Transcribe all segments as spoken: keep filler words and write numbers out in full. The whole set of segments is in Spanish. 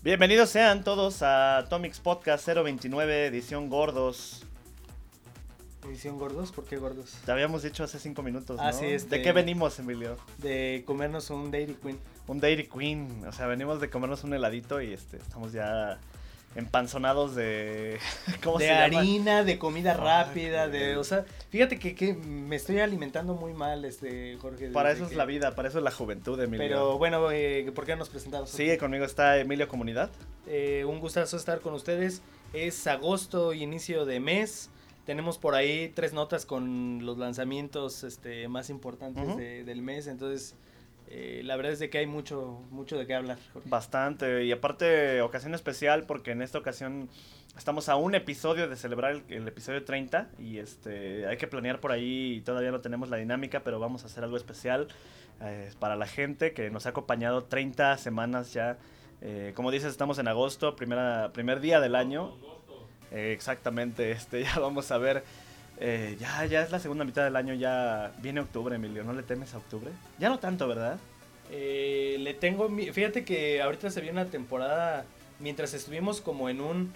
Bienvenidos sean todos a Atomics Podcast cero veintinueve, edición gordos. ¿Edición gordos? ¿Por qué gordos? Te habíamos dicho hace cinco minutos, ¿no? Ah, sí, este... ¿De qué venimos, Emilio? De comernos un Dairy Queen. Un Dairy Queen, o sea, venimos de comernos un heladito y este estamos ya empanzonados de... ¿Cómo de se llama? harina, de comida Ah, rápida, qué... de... O sea, fíjate que, que me estoy alimentando muy mal, este, Jorge. Para eso que... es la vida, para eso es la juventud, Emilio. Pero bueno, eh, ¿por qué nos presentamos? Sí, conmigo está Emilio Comunidad. Eh, un gustazo estar con ustedes. Es agosto, inicio de mes. Tenemos por ahí tres notas con los lanzamientos este, más importantes uh-huh. de, del mes, entonces... Eh, la verdad es de que hay mucho mucho de qué hablar, Jorge. Bastante, y aparte ocasión especial porque en esta ocasión estamos a un episodio de celebrar el, el episodio treinta y este hay que planear por ahí, todavía no tenemos la dinámica, pero vamos a hacer algo especial eh, para la gente que nos ha acompañado treinta semanas ya. Eh, como dices, estamos en agosto, primera, primer día del año. Eh, exactamente, este ya vamos a ver... Eh, ya, ya es la segunda mitad del año, ya viene octubre, Emilio, ¿no le temes a octubre? Ya no tanto, ¿verdad? Eh, le tengo, fíjate que ahorita se viene una temporada, mientras estuvimos como en un,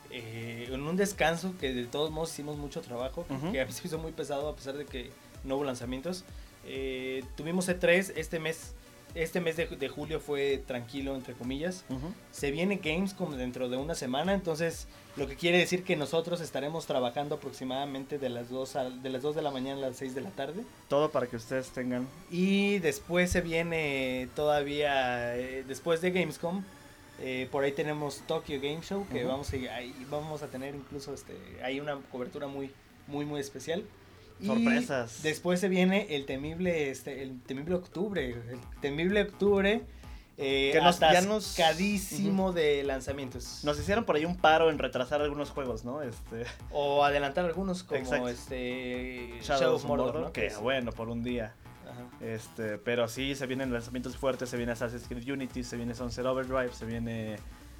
eh, en un descanso, que de todos modos hicimos mucho trabajo, uh-huh. que a mí se hizo muy pesado a pesar de que no hubo lanzamientos. Eh, tuvimos E tres, este mes, este mes de, de julio fue tranquilo, entre comillas. Uh-huh. Se viene Gamescom dentro de una semana, entonces... Lo que quiere decir que nosotros estaremos trabajando aproximadamente de las dos a, de las dos de la mañana a las seis de la tarde. Todo para que ustedes tengan. Y después se viene todavía, eh, después de Gamescom, eh, por ahí tenemos Tokyo Game Show, que uh-huh. vamos, a, ahí vamos a tener incluso este, hay una cobertura muy, muy, muy especial. Sorpresas. Y después se viene el temible, este, el temible octubre, el temible octubre. Eh, que nos, atascadísimo ya nos, uh-huh. de lanzamientos. Nos hicieron por ahí un paro en retrasar algunos juegos, ¿no? Este... O adelantar algunos como Exacto. este Shadow, Shadow of Mordor, Mordor ¿no? Que es... bueno, por un día. Ajá. Este, pero sí, se vienen lanzamientos fuertes, se viene Assassin's Creed Unity, se viene Sunset Overdrive, se viene... Eh,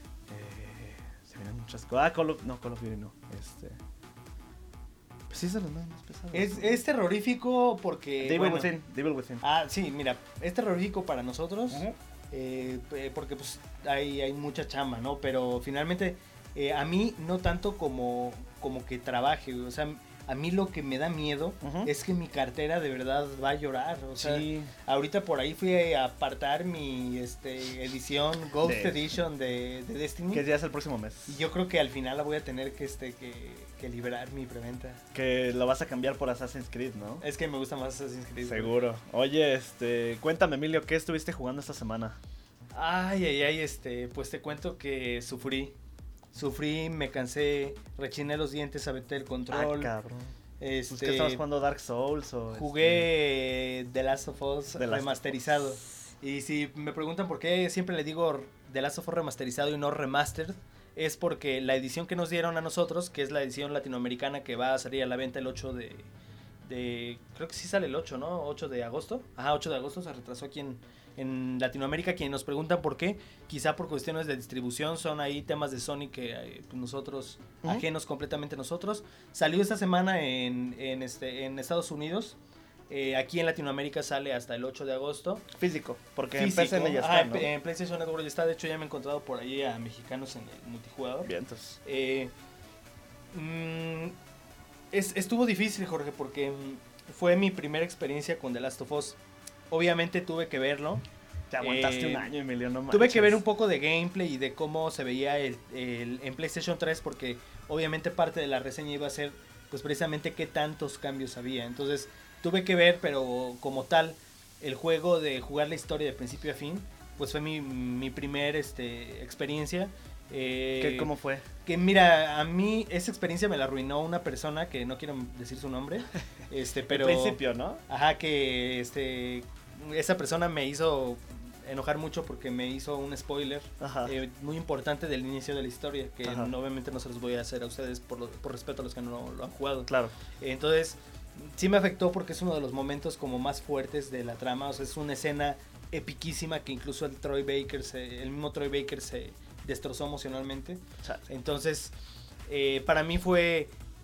se vienen muchas cosas. Ah, Call of... No, Call of Duty no. Este... Pues sí, es de los más pesados. Es, es terrorífico porque... Devil bueno, Within, Devil Within. Ah, sí, mira, es terrorífico para nosotros. Uh-huh. Eh, porque pues hay, hay mucha chamba, ¿no? Pero finalmente eh, a mí no tanto como, como que trabaje, o sea, a mí lo que me da miedo uh-huh. es que mi cartera de verdad va a llorar, o sea, sí. ahorita por ahí fui a apartar mi este, edición Ghost de, Edition de, de Destiny. Que ya es el próximo mes. Y yo creo que al final la voy a tener que, este, que, que liberar mi preventa. Que lo vas a cambiar por Assassin's Creed, ¿no? Es que me gusta más Assassin's Creed. Seguro. Oye, este, cuéntame, Emilio, ¿qué estuviste jugando esta semana? Ay, ay, ay, este, pues te cuento que sufrí. Sufrí, me cansé, rechiné los dientes, aventé el control. Ah, cabrón. Este, pues, ¿qué estabas jugando, Dark Souls o...? Jugué este... The Last of Us The remasterizado. Last of Us. Y si me preguntan por qué siempre le digo The Last of Us remasterizado y no remastered, es porque la edición que nos dieron a nosotros, que es la edición latinoamericana que va a salir a la venta el ocho de... de creo que sí sale el ocho, ¿no? ocho de agosto. Ajá, ocho de agosto, se retrasó aquí en... en Latinoamérica. Quienes nos preguntan por qué, quizá por cuestiones de distribución, son ahí temas de Sony que eh, nosotros, uh-huh. ajenos completamente a nosotros. Salió esta semana en, en, este, en Estados Unidos, eh, aquí en Latinoamérica sale hasta el ocho de agosto. Físico, porque Físico. en P C ya está, ah, ¿no? En PlayStation Network ya está, de hecho ya me he encontrado por ahí a mexicanos en el multijugador. Bien, entonces. Eh, mmm, es, estuvo difícil, Jorge, porque fue mi primera experiencia con The Last of Us. Obviamente tuve que verlo. Te aguantaste eh, un año, Emilio, no manches. Tuve que ver un poco de gameplay y de cómo se veía el, el, en PlayStation tres, porque obviamente parte de la reseña iba a ser pues precisamente qué tantos cambios había. Entonces tuve que ver, pero como tal, el juego de jugar la historia de principio a fin, pues fue mi, mi primer este, experiencia. Eh, ¿Qué, ¿Cómo fue? Que mira, a mí esa experiencia me la arruinó una persona que no quiero decir su nombre, este, pero... Al principio, ¿no? Ajá, que este, esa persona me hizo enojar mucho porque me hizo un spoiler eh, muy importante del inicio de la historia, que no, obviamente no se los voy a hacer a ustedes por, lo, por respeto a los que no lo han jugado. Claro. Entonces, sí me afectó porque es uno de los momentos como más fuertes de la trama, o sea, es una escena epiquísima que incluso el Troy Baker, se, el mismo Troy Baker se destrozó emocionalmente. Entonces, eh, para mí fue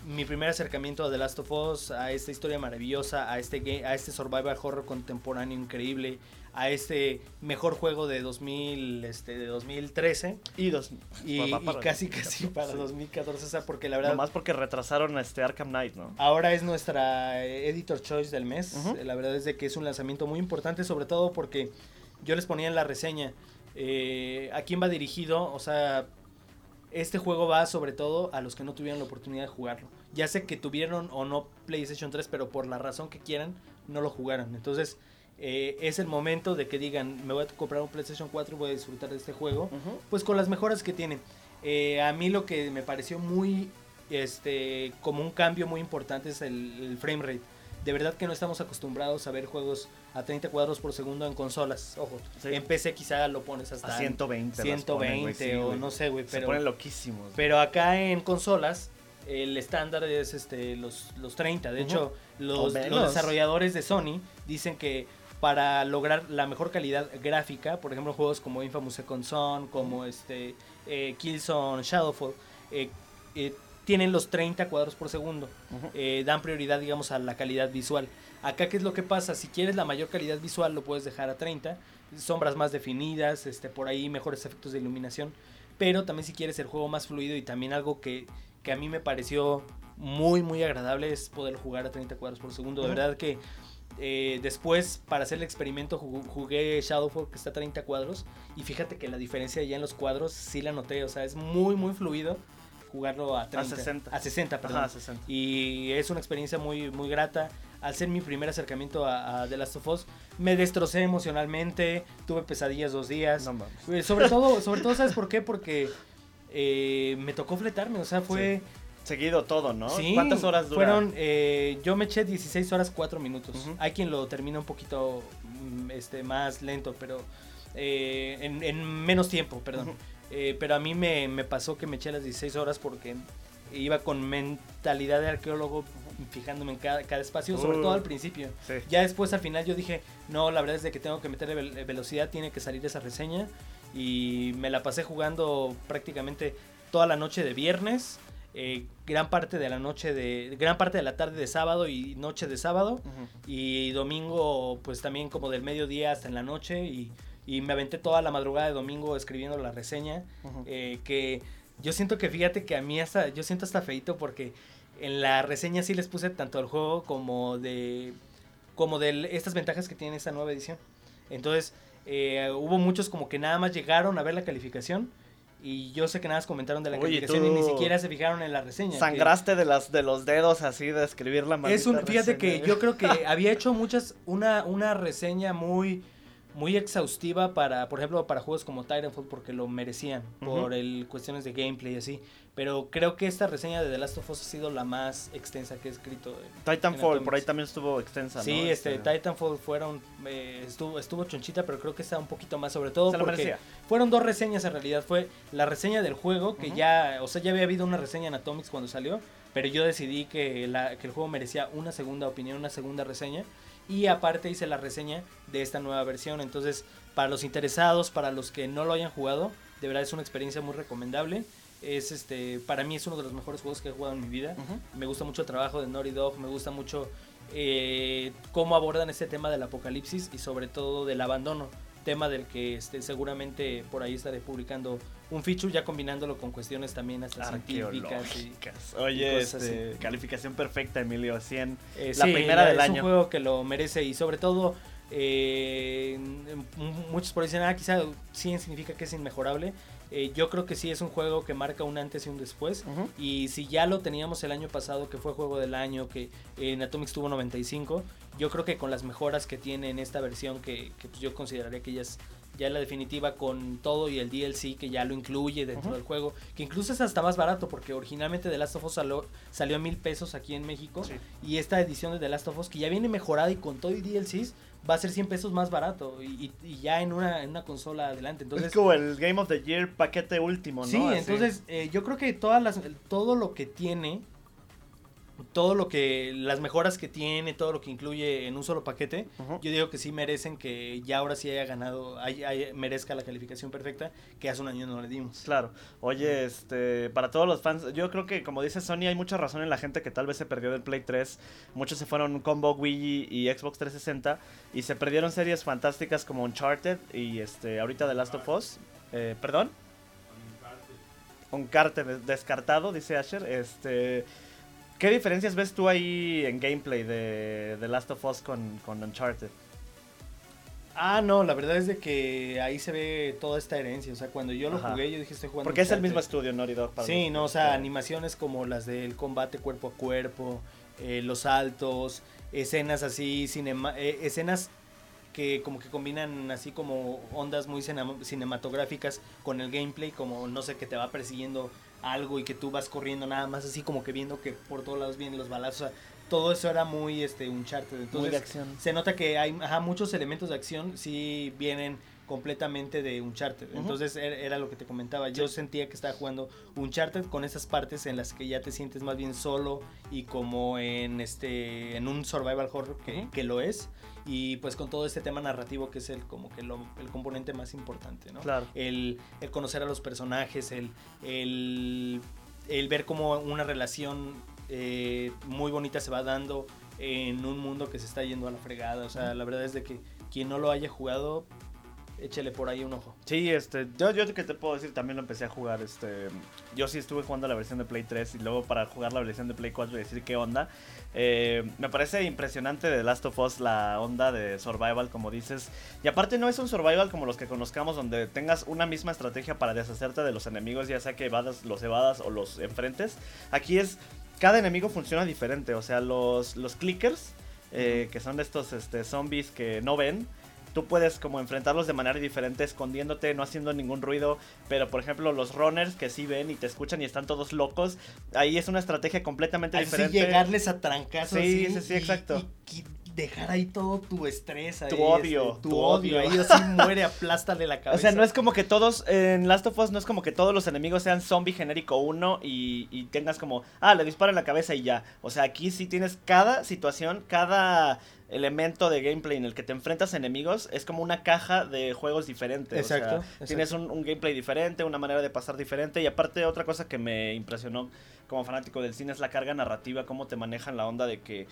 mi primer acercamiento a The Last of Us, a esta historia maravillosa, a este, game, a este survival horror contemporáneo increíble, a este mejor juego de dos mil, este, de dos mil trece y, dos, y, y casi casi para sí. dos mil catorce, o sea, porque la verdad... Nomás porque retrasaron este Arkham Knight, ¿no? Ahora es nuestra Editor Choice del mes, uh-huh. La verdad es de que es un lanzamiento muy importante, sobre todo porque yo les ponía en la reseña, eh, ¿a quién va dirigido? O sea, este juego va sobre todo a los que no tuvieron la oportunidad de jugarlo. Ya sé que tuvieron o no PlayStation tres, pero por la razón que quieran, no lo jugaron. Entonces... Eh, es el momento de que digan, me voy a comprar un PlayStation cuatro y voy a disfrutar de este juego, uh-huh. Pues con las mejoras que tiene. Eh, a mí lo que me pareció muy, este, como un cambio muy importante es el, el frame rate. De verdad que no estamos acostumbrados a ver juegos a treinta cuadros por segundo en consolas. Ojo, sí. En P C quizá lo pones hasta a ciento veinte, ciento veinte ponen, sí, o güey. No sé, güey. Se ponen loquísimos. Pero acá en consolas el estándar es este los, los treinta. De uh-huh. hecho, los, los desarrolladores de Sony dicen que para lograr la mejor calidad gráfica, por ejemplo, juegos como Infamous Second Son, como este eh, Killzone Shadowfall, eh, eh, tienen los treinta cuadros por segundo. Uh-huh. Eh, dan prioridad, digamos, a la calidad visual. Acá, ¿qué es lo que pasa? Si quieres la mayor calidad visual, lo puedes dejar a treinta. Sombras más definidas, este, por ahí mejores efectos de iluminación. Pero también si quieres el juego más fluido y también algo que, que a mí me pareció muy, muy agradable es poder jugar a treinta cuadros por segundo. De uh-huh. verdad que... Eh, después, para hacer el experimento, jugué Shadowfall, que está a treinta cuadros. Y fíjate que la diferencia ya en los cuadros sí la noté. O sea, es muy, muy fluido jugarlo a treinta. A sesenta. A sesenta, perdón. Ajá, a sesenta. Y es una experiencia muy, muy grata. Al ser mi primer acercamiento a, a The Last of Us, me destrocé emocionalmente. Tuve pesadillas dos días. No mames. Eh, sobre todo, sobre todo, ¿sabes por qué? Porque eh, me tocó fletarme. O sea, fue... Sí. Seguido todo, ¿no? Sí, ¿Cuántas horas dura? Fueron, eh, yo me eché dieciséis horas cuatro minutos. Uh-huh. Hay quien lo termina un poquito este, más lento, pero eh, en, en menos tiempo, perdón. Uh-huh. Eh, pero a mí me, me pasó que me eché las dieciséis horas porque iba con mentalidad de arqueólogo, fijándome en cada, cada espacio, uh, sobre todo al principio. Sí. Ya después al final yo dije, no, la verdad es de que tengo que meterle ve- velocidad, tiene que salir esa reseña. Y me la pasé jugando prácticamente toda la noche de viernes. Eh, gran parte de la noche de gran parte de la tarde de sábado y noche de sábado, uh-huh. Y domingo pues también como del mediodía hasta en la noche y, y me aventé toda la madrugada de domingo escribiendo la reseña, uh-huh. eh, que yo siento que fíjate que a mí hasta yo siento hasta feito porque en la reseña sí les puse tanto el juego como de como de estas ventajas que tiene esta nueva edición. Entonces eh, hubo muchos como que nada más llegaron a ver la calificación. Y yo sé que nada más comentaron de la Oye, calificación y ni siquiera se fijaron en la reseña. Sangraste que... de las de los dedos así de escribir la maldita es un, Fíjate reseña. Que yo creo que había hecho muchas, una, una reseña muy, muy exhaustiva para, por ejemplo, para juegos como Titanfall porque lo merecían, uh-huh. por el cuestiones de gameplay y así. Pero creo que esta reseña de The Last of Us ha sido la más extensa que he escrito. En, Titanfall, en por ahí también estuvo extensa, sí, ¿no? este, este... Titanfall fueron, eh, estuvo, estuvo chonchita, pero creo que está un poquito más, sobre todo se lo porque merecía. Fueron dos reseñas en realidad. Fue la reseña del juego, que uh-huh. ya, o sea, ya había habido una reseña en Atomics cuando salió, pero yo decidí que, la, que el juego merecía una segunda opinión, una segunda reseña. Y aparte hice la reseña de esta nueva versión. Entonces, para los interesados, para los que no lo hayan jugado, de verdad es una experiencia muy recomendable. Es este, para mí es uno de los mejores juegos que he jugado en mi vida. Uh-huh. Me gusta mucho el trabajo de Naughty Dog, me gusta mucho eh, cómo abordan este tema del apocalipsis y sobre todo del abandono, tema del que este, seguramente por ahí estaré publicando un feature ya combinándolo con cuestiones también hasta científicas y, oye, y este, calificación perfecta, Emilio, cien, eh, la sí, primera la, del es año. Es un juego que lo merece y sobre todo eh, muchos por ahí dicen, ah, quizá cien significa que es inmejorable. Eh, yo creo que sí es un juego que marca un antes y un después. Uh-huh. Y si ya lo teníamos el año pasado, que fue juego del año, que en Atomics tuvo noventa y cinco, yo creo que con las mejoras que tiene en esta versión, que, que pues yo consideraría que ya es, ya es la definitiva con todo y el D L C que ya lo incluye dentro uh-huh. del juego, que incluso es hasta más barato, porque originalmente The Last of Us salió, salió a mil pesos aquí en México, sí. Y esta edición de The Last of Us, que ya viene mejorada y con todo y D L Cs, va a ser cien pesos más barato y, y ya en una, en una consola adelante. Entonces, es como el Game of the Year paquete último, ¿no? Sí, así. Entonces eh, yo creo que todas las, todo lo que tiene todo lo que, las mejoras que tiene, todo lo que incluye en un solo paquete, uh-huh. yo digo que sí merecen que ya ahora sí haya ganado, hay, hay, merezca la calificación perfecta que hace un año no le dimos. Claro. Oye, este, para todos los fans, yo creo que como dice Sony, hay mucha razón en la gente que tal vez se perdió del Play tres, muchos se fueron combo Wii y Xbox trescientos sesenta y se perdieron series fantásticas como Uncharted y este, ahorita The Last of Us, eh, ¿perdón? Uncharted descartado, dice Asher, este... ¿Qué diferencias ves tú ahí en gameplay de The Last of Us con, con Uncharted? Ah, no, la verdad es de que ahí se ve toda esta herencia. O sea, cuando yo lo Ajá. jugué, yo dije, estoy jugando Porque Uncharted. Es el mismo estudio, Naughty Dog. Para sí, no, o sea, animaciones como las del combate cuerpo a cuerpo, eh, los saltos, escenas así, cinema, eh, escenas que como que combinan así como ondas muy cinematográficas con el gameplay, como no sé, que te va persiguiendo algo y que tú vas corriendo nada más así como que viendo que por todos lados vienen los balazos, o sea, todo eso era muy este Uncharted, entonces muy de acción. Se nota que hay ajá, muchos elementos de acción sí vienen completamente de Uncharted, uh-huh. entonces era, era lo que te comentaba, yo sí. sentía que estaba jugando Uncharted con esas partes en las que ya te sientes más bien solo y como en este en un survival horror que, uh-huh. que lo es, y pues con todo este tema narrativo que es el como que lo, el componente más importante, ¿no? Claro. El, el conocer a los personajes, el, el, el ver cómo una relación eh, muy bonita se va dando en un mundo que se está yendo a la fregada, o sea, uh-huh. la verdad es de que quien no lo haya jugado, échele por ahí un ojo. Sí, este, yo, yo que te puedo decir, también lo empecé a jugar, este, yo sí estuve jugando la versión de Play tres y luego para jugar la versión de Play cuatro y decir qué onda. Eh, me parece impresionante de The Last of Us la onda de survival, como dices, y aparte no es un survival como los que conozcamos donde tengas una misma estrategia para deshacerte de los enemigos, ya sea que evadas, los evadas o los enfrentes. Aquí es, cada enemigo funciona diferente, o sea, los, los clickers, eh, que son estos este, zombies que no ven, tú puedes como enfrentarlos de manera diferente, escondiéndote, no haciendo ningún ruido. Pero por ejemplo los runners que sí ven y te escuchan y están todos locos, ahí es una estrategia completamente así diferente. Llegarles a trancazos. Sí, así, sí, sí, exacto. Y, y dejar ahí todo tu estrés. Ahí, tu odio. Este, tu, tu odio. Ahí así muere, aplástale la cabeza. O sea, no es como que todos, en Last of Us no es como que todos los enemigos sean zombie genérico uno y, y tengas como, ah, le disparo en la cabeza y ya. O sea, aquí sí tienes cada situación, cada elemento de gameplay en el que te enfrentas a enemigos es como una caja de juegos diferentes. Exacto. O sea, exacto. Tienes un, un gameplay diferente, una manera de pasar diferente. Y aparte, otra cosa que me impresionó como fanático del cine es la carga narrativa, cómo te manejan la onda de que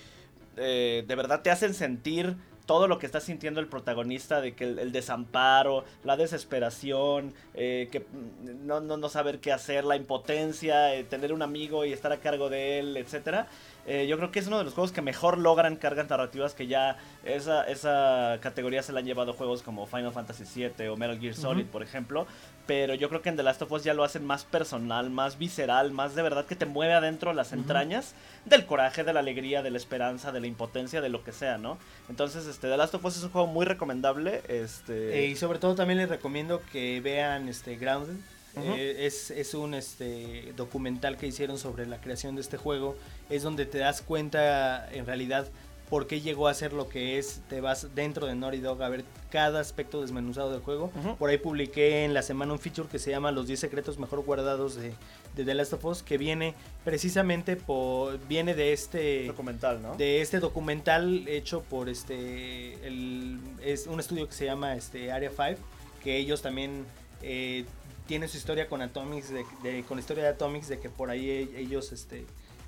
eh, de verdad te hacen sentir todo lo que está sintiendo el protagonista, de que el, el desamparo, la desesperación, eh, que no, no, no saber qué hacer, la impotencia, eh, tener un amigo y estar a cargo de él, etcétera. Eh, yo creo que es uno de los juegos que mejor logran cargas narrativas, que ya esa, esa categoría se la han llevado juegos como Final Fantasy siete o Metal Gear Solid, uh-huh. por ejemplo. Pero yo creo que en The Last of Us ya lo hacen más personal, más visceral, más de verdad que te mueve adentro las entrañas uh-huh. del coraje, de la alegría, de la esperanza, de la impotencia, de lo que sea, ¿no? Entonces, este, The Last of Us es un juego muy recomendable. Este... Eh, y sobre todo también les recomiendo que vean este Grounded. Uh-huh. Eh, es, es un este documental que hicieron sobre la creación de este juego. Es donde te das cuenta en realidad por qué llegó a ser lo que es. Te vas dentro de Naughty Dog a ver cada aspecto desmenuzado del juego. Uh-huh. Por ahí publiqué en la semana un feature que se llama Los diez secretos mejor guardados de, de The Last of Us, que viene precisamente por viene de este documental, ¿no? De este documental hecho por este el, es un estudio que se llama este Area cinco, que ellos también eh, tiene su historia con Atomics, de, de, con la historia de Atomics, de que por ahí ellos este,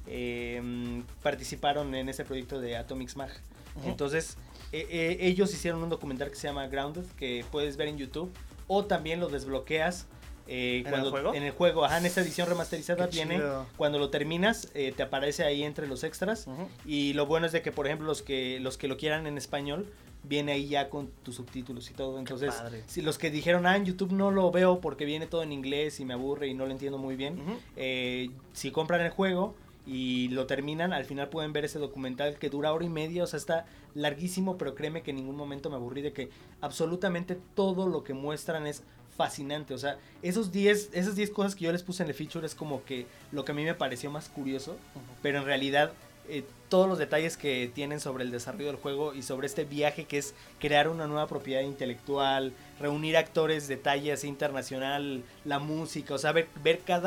eh, participaron en ese proyecto de Atomics Mag. Uh-huh. Entonces, eh, eh, ellos hicieron un documental que se llama Grounded, que puedes ver en YouTube, o también lo desbloqueas. Eh, ¿En cuando, el juego? En el juego, ajá, en esta edición remasterizada Qué viene, chido. Cuando lo terminas, eh, te aparece ahí entre los extras. Uh-huh. Y lo bueno es de que, por ejemplo, los que, los que lo quieran en español, viene ahí ya con tus subtítulos y todo. Entonces, si los que dijeron, ah, en YouTube no lo veo porque viene todo en inglés y me aburre y no lo entiendo muy bien, uh-huh. eh, si compran el juego y lo terminan, al final pueden ver ese documental que dura hora y media, o sea, está larguísimo, pero créeme que en ningún momento me aburrí, de que absolutamente todo lo que muestran es fascinante. O sea, esos diez, esas diez cosas que yo les puse en el feature es como que lo que a mí me pareció más curioso, uh-huh. pero en realidad Eh, todos los detalles que tienen sobre el desarrollo del juego y sobre este viaje que es crear una nueva propiedad intelectual, reunir actores de talla así internacional, la música, o sea, ver, ver cada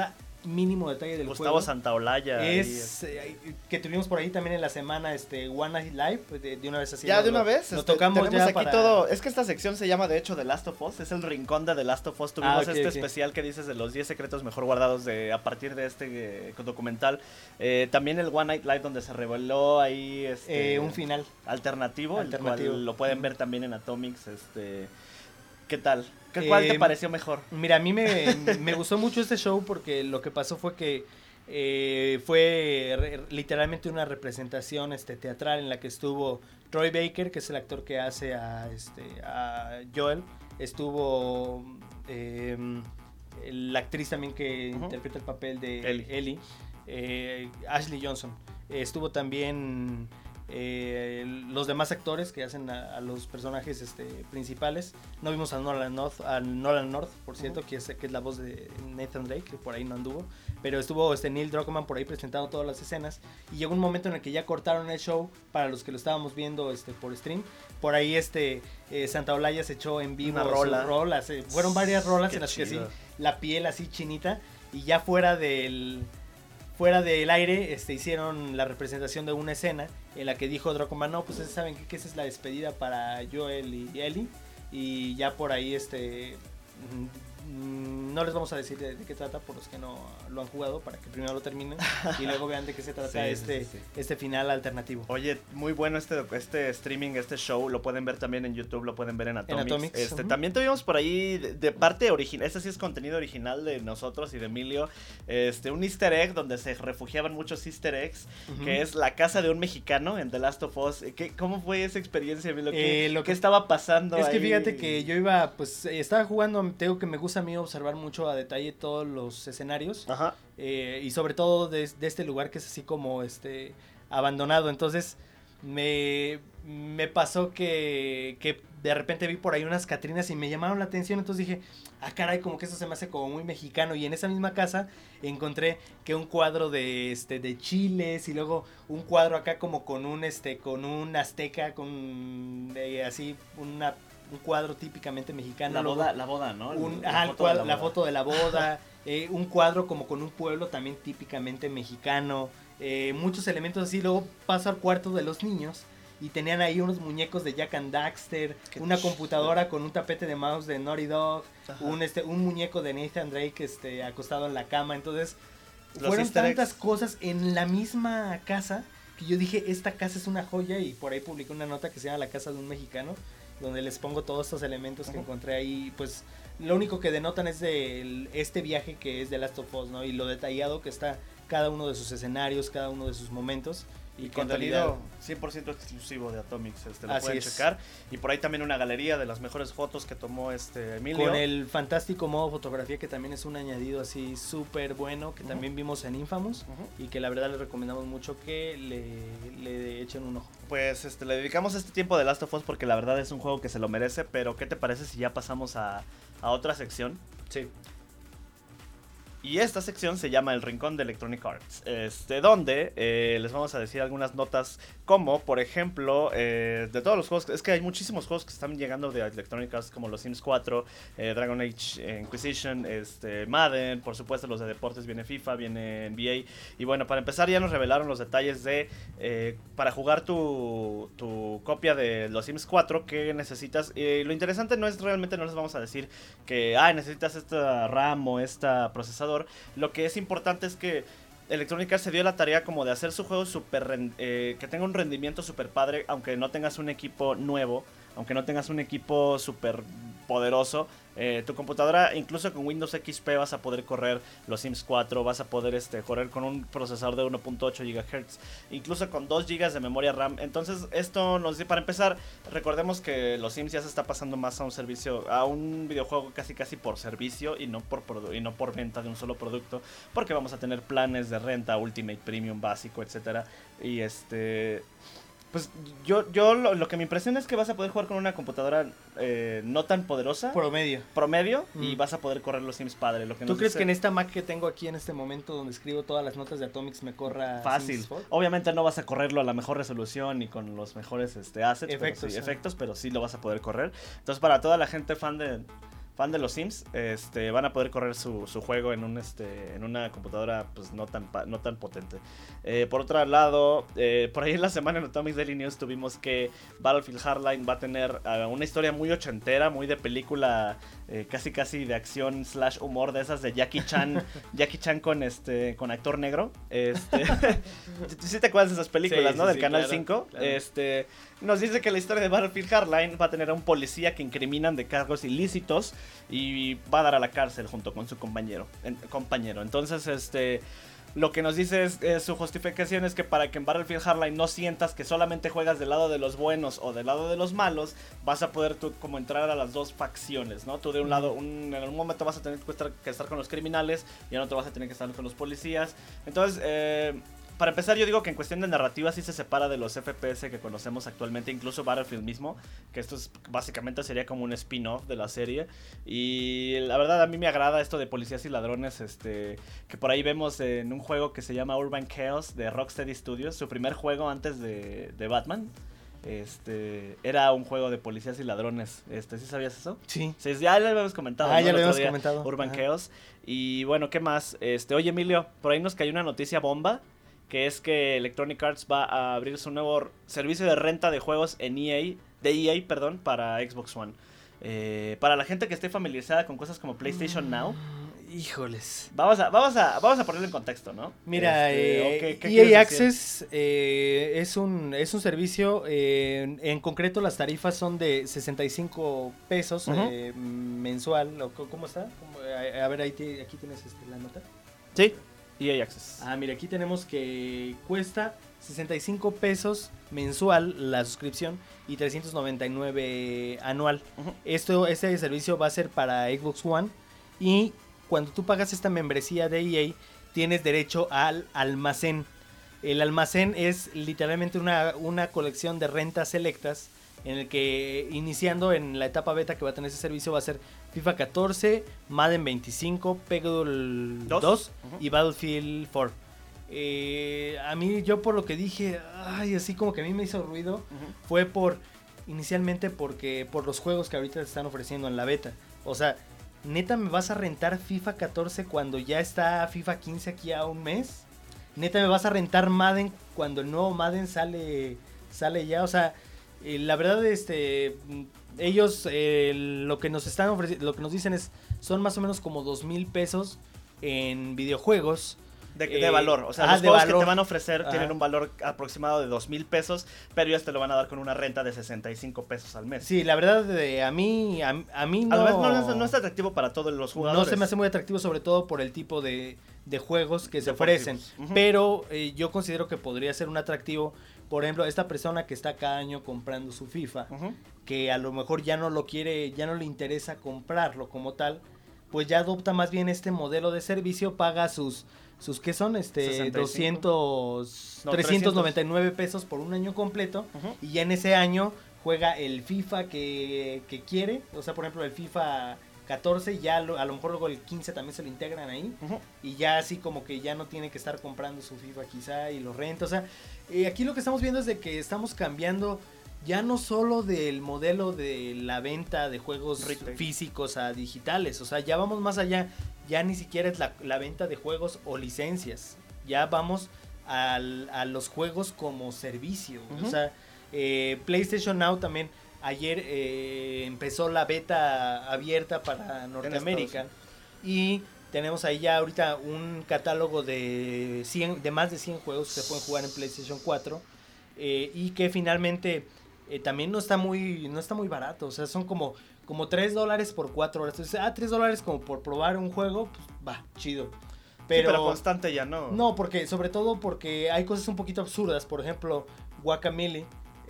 mínimo detalle del Gustavo juego. Santaolalla. Es eh, que tuvimos por ahí también en la semana este One Night Live, de, de una vez así. Ya lo, de una lo, vez, lo este, tocamos tenemos ya aquí para... todo. Es que esta sección se llama de hecho The Last of Us, es el rincón de The Last of Us. Tuvimos ah, okay, este okay. especial que dices de los diez secretos mejor guardados de a partir de este eh, documental. Eh, también el One Night Live donde se reveló ahí este, eh, un final alternativo, alternativo. El cual lo pueden ver también en Atomics. Este, ¿qué tal? ¿Cuál eh, te pareció mejor? Mira, a mí me, me gustó mucho este show porque lo que pasó fue que eh, fue re, literalmente una representación este, teatral en la que estuvo Troy Baker, que es el actor que hace a, este, a Joel, estuvo eh, la actriz también que uh-huh. interpreta el papel de Ellie, Ellie eh, Ashley Johnson, eh, estuvo también... Eh, los demás actores que hacen a, a los personajes este, principales. No vimos a Nolan North, a Nolan North por cierto, uh-huh. que, es, que es la voz de Nathan Drake, que por ahí no anduvo, pero estuvo este, Neil Druckmann por ahí presentando todas las escenas, y llegó un momento en el que ya cortaron el show para los que lo estábamos viendo este, por stream. Por ahí este eh, Santaolalla se echó en vivo una rola. rolas, eh, fueron varias rolas Qué en las chido. que así, la piel así chinita, y ya fuera del... Fuera del aire, este, hicieron la representación de una escena en la que dijo Druckmann, no, pues saben que, que esa es la despedida para Joel y Ellie, y ya por ahí este no les vamos a decir de, de qué trata por los que no lo han jugado, para que primero lo terminen y luego vean de qué se trata sí, este, sí, sí, sí. este final alternativo. Oye, muy bueno este, este streaming, este show, lo pueden ver también en YouTube, lo pueden ver en Atomics. En Atomics. Este, uh-huh. También tuvimos por ahí de, de parte original, este sí es contenido original de nosotros y de Emilio, este, un easter egg donde se refugiaban muchos easter eggs, uh-huh. que es la casa de un mexicano en The Last of Us. ¿Qué, ¿Cómo fue esa experiencia, Emilio? ¿Qué, eh, lo que, ¿qué estaba pasando Es ahí? que fíjate que yo iba, pues, estaba jugando, te digo que me gusta a mí observar mucho a detalle todos los escenarios. Ajá. Eh, y sobre todo de, de este lugar que es así como este abandonado. Entonces me, me pasó que, que de repente vi por ahí unas catrinas y me llamaron la atención. Entonces dije, ah caray, como que eso se me hace como muy mexicano. Y en esa misma casa encontré que un cuadro de este de chiles, y luego un cuadro acá como con un este con un azteca, con eh, así una un cuadro típicamente mexicano. La boda, la boda, ¿no? Un, la, ajá, foto cuadro, la, la foto de la boda, eh, un cuadro como con un pueblo también típicamente mexicano, eh, muchos elementos así. Luego paso al cuarto de los niños y tenían ahí unos muñecos de Jack and Daxter, Qué una ch... computadora con un tapete de mouse de Naughty Dog, un, este, un muñeco de Nathan Drake este, acostado en la cama. Entonces los fueron tantas eggs. cosas en la misma casa que yo dije, esta casa es una joya, y por ahí publiqué una nota que se llama La Casa de un Mexicano, donde les pongo todos estos elementos que uh-huh. encontré ahí. Pues lo único que denotan es de este viaje que es The Last of Us, ¿no? Y lo detallado que está cada uno de sus escenarios, cada uno de sus momentos. Y contenido cien por ciento exclusivo de Atomics, este, lo Así pueden es. checar. Y por ahí también una galería de las mejores fotos que tomó este Emilio. Con el fantástico modo fotografía, que también es un añadido así súper bueno, que uh-huh. también vimos en Infamous, uh-huh. y que la verdad les recomendamos mucho que le, le echen un ojo. Pues este, le dedicamos este tiempo de Last of Us porque la verdad es un juego que se lo merece, pero ¿qué te parece si ya pasamos a, a otra sección? Sí. Y esta sección se llama El Rincón de Electronic Arts, este, donde eh, les vamos a decir algunas notas como, por ejemplo, eh, de todos los juegos, es que hay muchísimos juegos que están llegando de Electronic Arts, como los Sims cuatro, eh, Dragon Age eh, Inquisition, este, Madden, por supuesto los de deportes, viene FIFA, viene N B A. Y bueno, para empezar ya nos revelaron los detalles de, eh, para jugar tu, tu copia de los Sims cuatro, que necesitas. Eh, lo interesante no es realmente, no les vamos a decir que, ah, necesitas esta RAM o esta procesador. Lo que es importante es que Electronic Arts se dio la tarea como de hacer su juego super, eh, que tenga un rendimiento super padre, aunque no tengas un equipo nuevo, aunque no tengas un equipo super poderoso. Eh, tu computadora, incluso con Windows X P, vas a poder correr los Sims cuatro, vas a poder este, correr con un procesador de uno punto ocho gigahertz, incluso con dos gigas de memoria RAM. Entonces esto nos dice, para empezar, recordemos que los Sims ya se está pasando más a un servicio, a un videojuego casi casi por servicio y no por, produ- y no por venta de un solo producto, porque vamos a tener planes de renta, Ultimate, Premium, básico, etcétera. Y este... Pues yo, yo lo, lo que me impresiona es que vas a poder jugar con una computadora eh, no tan poderosa. Promedio. Promedio. Mm. Y Mm. vas a poder correr los Sims padre. Lo que ¿Tú crees dice... que en esta Mac que tengo aquí en este momento, donde escribo todas las notas de Atomics, me corra fácil? Sims cuatro? Obviamente no vas a correrlo a la mejor resolución ni con los mejores este, assets, efectos, pero sí, ¿eh? efectos, pero sí lo vas a poder correr. Entonces para toda la gente fan de... fan de los Sims, este, van a poder correr su, su juego en un este en una computadora pues no tan no tan potente. Eh, por otro lado, eh, por ahí en la semana en Atomic Daily News tuvimos que Battlefield Hardline va a tener uh, una historia muy ochentera, muy de película, eh, casi casi de acción slash humor, de esas de Jackie Chan, Jackie Chan con este con actor negro. Este, ¿sí te acuerdas de esas películas, sí, no? Sí, Del sí, Canal claro, cinco. Claro. Este, nos dice que la historia de Battlefield Hardline va a tener a un policía que incriminan de cargos ilícitos y va a dar a la cárcel junto con su compañero. En, compañero. Entonces, este, lo que nos dice es, es su justificación es que para que en Battlefield Hardline no sientas que solamente juegas del lado de los buenos o del lado de los malos, vas a poder tú como entrar a las dos facciones, ¿no? Tú de un lado, un, en algún momento vas a tener que estar, que estar con los criminales y en otro vas a tener que estar con los policías. Entonces, eh... para empezar, yo digo que en cuestión de narrativa sí se separa de los F P S que conocemos actualmente, incluso Battlefield mismo, que esto es, básicamente sería como un spin-off de la serie. Y la verdad a mí me agrada esto de policías y ladrones, este, que por ahí vemos en un juego que se llama Urban Chaos de Rocksteady Studios, su primer juego antes de, de Batman. Este, era un juego de policías y ladrones. Este, ¿sí sabías eso? Sí. Sí, ya lo habíamos comentado. Ah, ¿no? ya lo habíamos comentado. Urban Ajá. Chaos. Y bueno, ¿qué más? Este, oye, Emilio, por ahí nos cayó una noticia bomba, que es que Electronic Arts va a abrir su nuevo servicio de renta de juegos en E A, de E A, perdón, para Xbox One. Eh, para la gente que esté familiarizada con cosas como PlayStation Now. Híjoles. Vamos a, vamos a, vamos a ponerlo en contexto, ¿no? Mira, este, eh, ¿qué, qué E A Access eh, es un es un servicio, eh, en, en concreto las tarifas son de sesenta y cinco pesos uh-huh. eh, mensual. ¿Cómo está? ¿Cómo? A, a ver, ahí te, aquí tienes este, la nota. Sí. E A Access. Ah, mira, aquí tenemos que cuesta sesenta y cinco pesos mensual la suscripción y trescientos noventa y nueve anual. Uh-huh. Esto, este servicio va a ser para Xbox One y cuando tú pagas esta membresía de E A tienes derecho al almacén. El almacén es literalmente una, una colección de rentas selectas en el que iniciando en la etapa beta que va a tener ese servicio va a ser FIFA catorce, Madden veinticinco, Peggle dos uh-huh. y Battlefield cuatro. Eh, a mí, yo por lo que dije, ay, así como que a mí me hizo ruido, uh-huh. fue por, inicialmente porque, por los juegos que ahorita te están ofreciendo en la beta. O sea, ¿neta me vas a rentar FIFA catorce cuando ya está FIFA quince aquí a un mes? ¿Neta me vas a rentar Madden cuando el nuevo Madden sale, sale ya? O sea, eh, la verdad, este... ellos eh, lo que nos están ofreciendo, lo que nos dicen es, son más o menos como dos mil pesos en videojuegos. De, de eh, valor, o sea, ah, los juegos valor. que te van a ofrecer Ajá. tienen un valor aproximado de dos mil pesos, pero ellos te lo van a dar con una renta de sesenta y cinco pesos al mes. Sí, la verdad, de, a mí a, a mí no... Además, no, no, no es atractivo para todos los jugadores. No se me hace muy atractivo, sobre todo por el tipo de, de juegos que se ofrecen. Uh-huh. Pero eh, yo considero que podría ser un atractivo. Por ejemplo, esta persona que está cada año comprando su FIFA, uh-huh. que a lo mejor ya no lo quiere, ya no le interesa comprarlo como tal, pues ya adopta más bien este modelo de servicio, paga sus... sus ¿qué son? Este doscientos, no, trescientos noventa y nueve pesos por un año completo, uh-huh. y ya en ese año juega el FIFA que, que quiere, o sea, por ejemplo, el FIFA catorce, ya lo, a lo mejor luego el quince también se lo integran ahí, uh-huh. y ya así como que ya no tiene que estar comprando su FIFA quizá y lo renta. O sea, eh, aquí lo que estamos viendo es de que estamos cambiando ya no solo del modelo de la venta de juegos Retail. físicos a digitales, o sea, ya vamos más allá. Ya ni siquiera es la, la venta de juegos o licencias. Ya vamos al, a los juegos como servicio. Uh-huh. O sea, eh, PlayStation Now también ayer eh, empezó la beta abierta para Norteamérica. Y tenemos ahí ya ahorita un catálogo de, cien, de más de cien juegos que se pueden jugar en PlayStation cuatro. Eh, y que finalmente eh, también no está muy no está muy barato. O sea, son como... como tres dólares por cuatro horas. Entonces, ah, tres dólares como por probar un juego, pues va, chido. Pero, sí, pero constante ya no. No, porque, sobre todo porque hay cosas un poquito absurdas. Por ejemplo, Guacamelee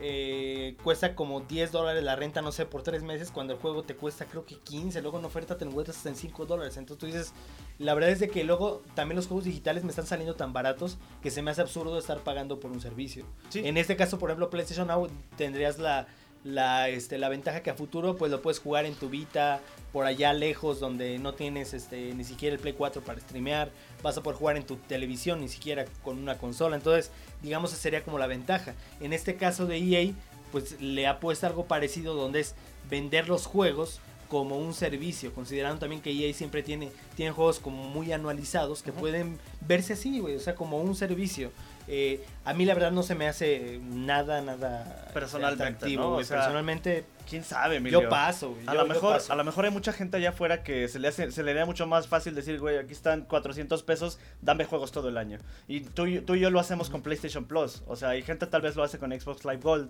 eh, cuesta como diez dólares la renta, no sé, por tres meses, cuando el juego te cuesta creo que quince. Luego en oferta te encuentras hasta en cinco dólares. Entonces tú dices, la verdad es de que luego también los juegos digitales me están saliendo tan baratos que se me hace absurdo estar pagando por un servicio. Sí. En este caso, por ejemplo, PlayStation Now tendrías la... La, este, la ventaja que a futuro pues lo puedes jugar en tu Vita, por allá lejos donde no tienes este, ni siquiera el Play cuatro para streamear, vas a poder jugar en tu televisión, ni siquiera con una consola. Entonces, digamos, esa sería como la ventaja. En este caso de E A, pues le ha puesto algo parecido donde es vender los juegos como un servicio, considerando también que E A siempre tiene, tiene juegos como muy anualizados que uh-huh. pueden verse así, güey, o sea, como un servicio. Eh, a mí la verdad no se me hace nada, nada personalmente, atractivo, ¿no? güey. O sea, personalmente, quién sabe, Emilio. Yo paso, güey. A yo, lo mejor, paso. a lo mejor hay mucha gente allá afuera que se le hace, se le da mucho más fácil decir, güey, aquí están cuatrocientos pesos, dame juegos todo el año. Y tú, tú y yo lo hacemos uh-huh. con PlayStation Plus. O sea, hay gente tal vez lo hace con Xbox Live Gold.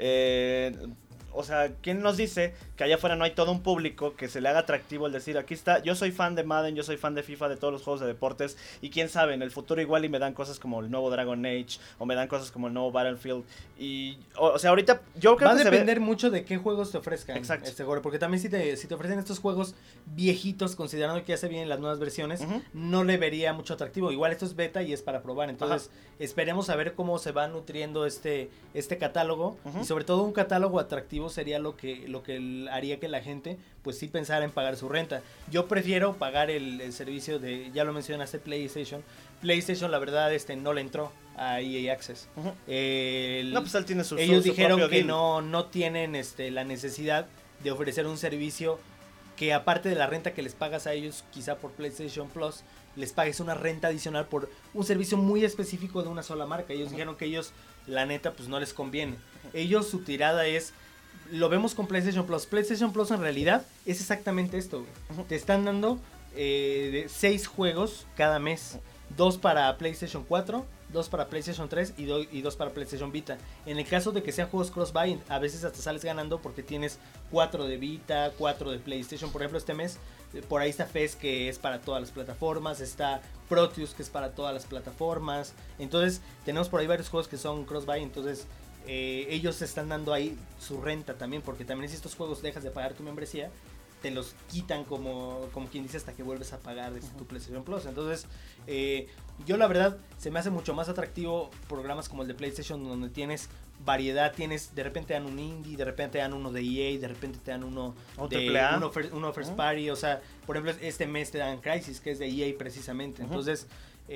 Eh... O sea, ¿quién nos dice que allá afuera no hay todo un público que se le haga atractivo el decir, aquí está, yo soy fan de Madden, yo soy fan de FIFA, de todos los juegos de deportes, y quién sabe, en el futuro igual y me dan cosas como el nuevo Dragon Age, o me dan cosas como el nuevo Battlefield, y, o, o sea, ahorita yo creo Va que a depender se ve... mucho de qué juegos te ofrezcan. Exacto. Este, porque también si te, si te ofrecen estos juegos viejitos, considerando que ya se vienen las nuevas versiones, uh-huh. no le vería mucho atractivo. Igual esto es beta y es para probar, entonces Ajá. esperemos a ver cómo se va nutriendo este, este catálogo, uh-huh. y sobre todo un catálogo atractivo sería lo que lo que haría que la gente pues sí pensara en pagar su renta. Yo prefiero pagar el, el servicio de, ya lo mencionaste, PlayStation. PlayStation la verdad este no le entró a E A Access. Uh-huh. El, no, pues él tiene su ellos su, dijeron su que no, no tienen este, la necesidad de ofrecer un servicio que aparte de la renta que les pagas a ellos, quizá por PlayStation Plus, les pagues una renta adicional por un servicio muy específico de una sola marca. Ellos uh-huh. dijeron que ellos, la neta, pues no les conviene. Uh-huh. Ellos, su tirada es, lo vemos con PlayStation Plus. PlayStation Plus en realidad es exactamente esto, güey. Uh-huh. Te están dando eh, de seis juegos cada mes. Dos para PlayStation cuatro, dos para PlayStation tres y, do- y dos para PlayStation Vita. En el caso de que sean juegos cross-buy, a veces hasta sales ganando porque tienes cuatro de Vita, cuatro de PlayStation. Por ejemplo, este mes, por ahí está Fez, que es para todas las plataformas. Está Proteus, que es para todas las plataformas. Entonces, tenemos por ahí varios juegos que son cross-buy. Entonces, eh, ellos están dando ahí su renta también. Porque también si estos juegos dejas de pagar tu membresía, te los quitan como, como quien dice hasta que vuelves a pagar desde uh-huh. tu PlayStation Plus. Entonces, eh, yo la verdad se me hace mucho más atractivo programas como el de PlayStation, donde tienes variedad, tienes, de repente dan un indie, de repente te dan uno de E A, de repente te dan uno ¿O de triple A? uno, uno first uh-huh. party, o sea, por ejemplo, este mes te dan Crysis, que es de E A precisamente. Uh-huh. Entonces,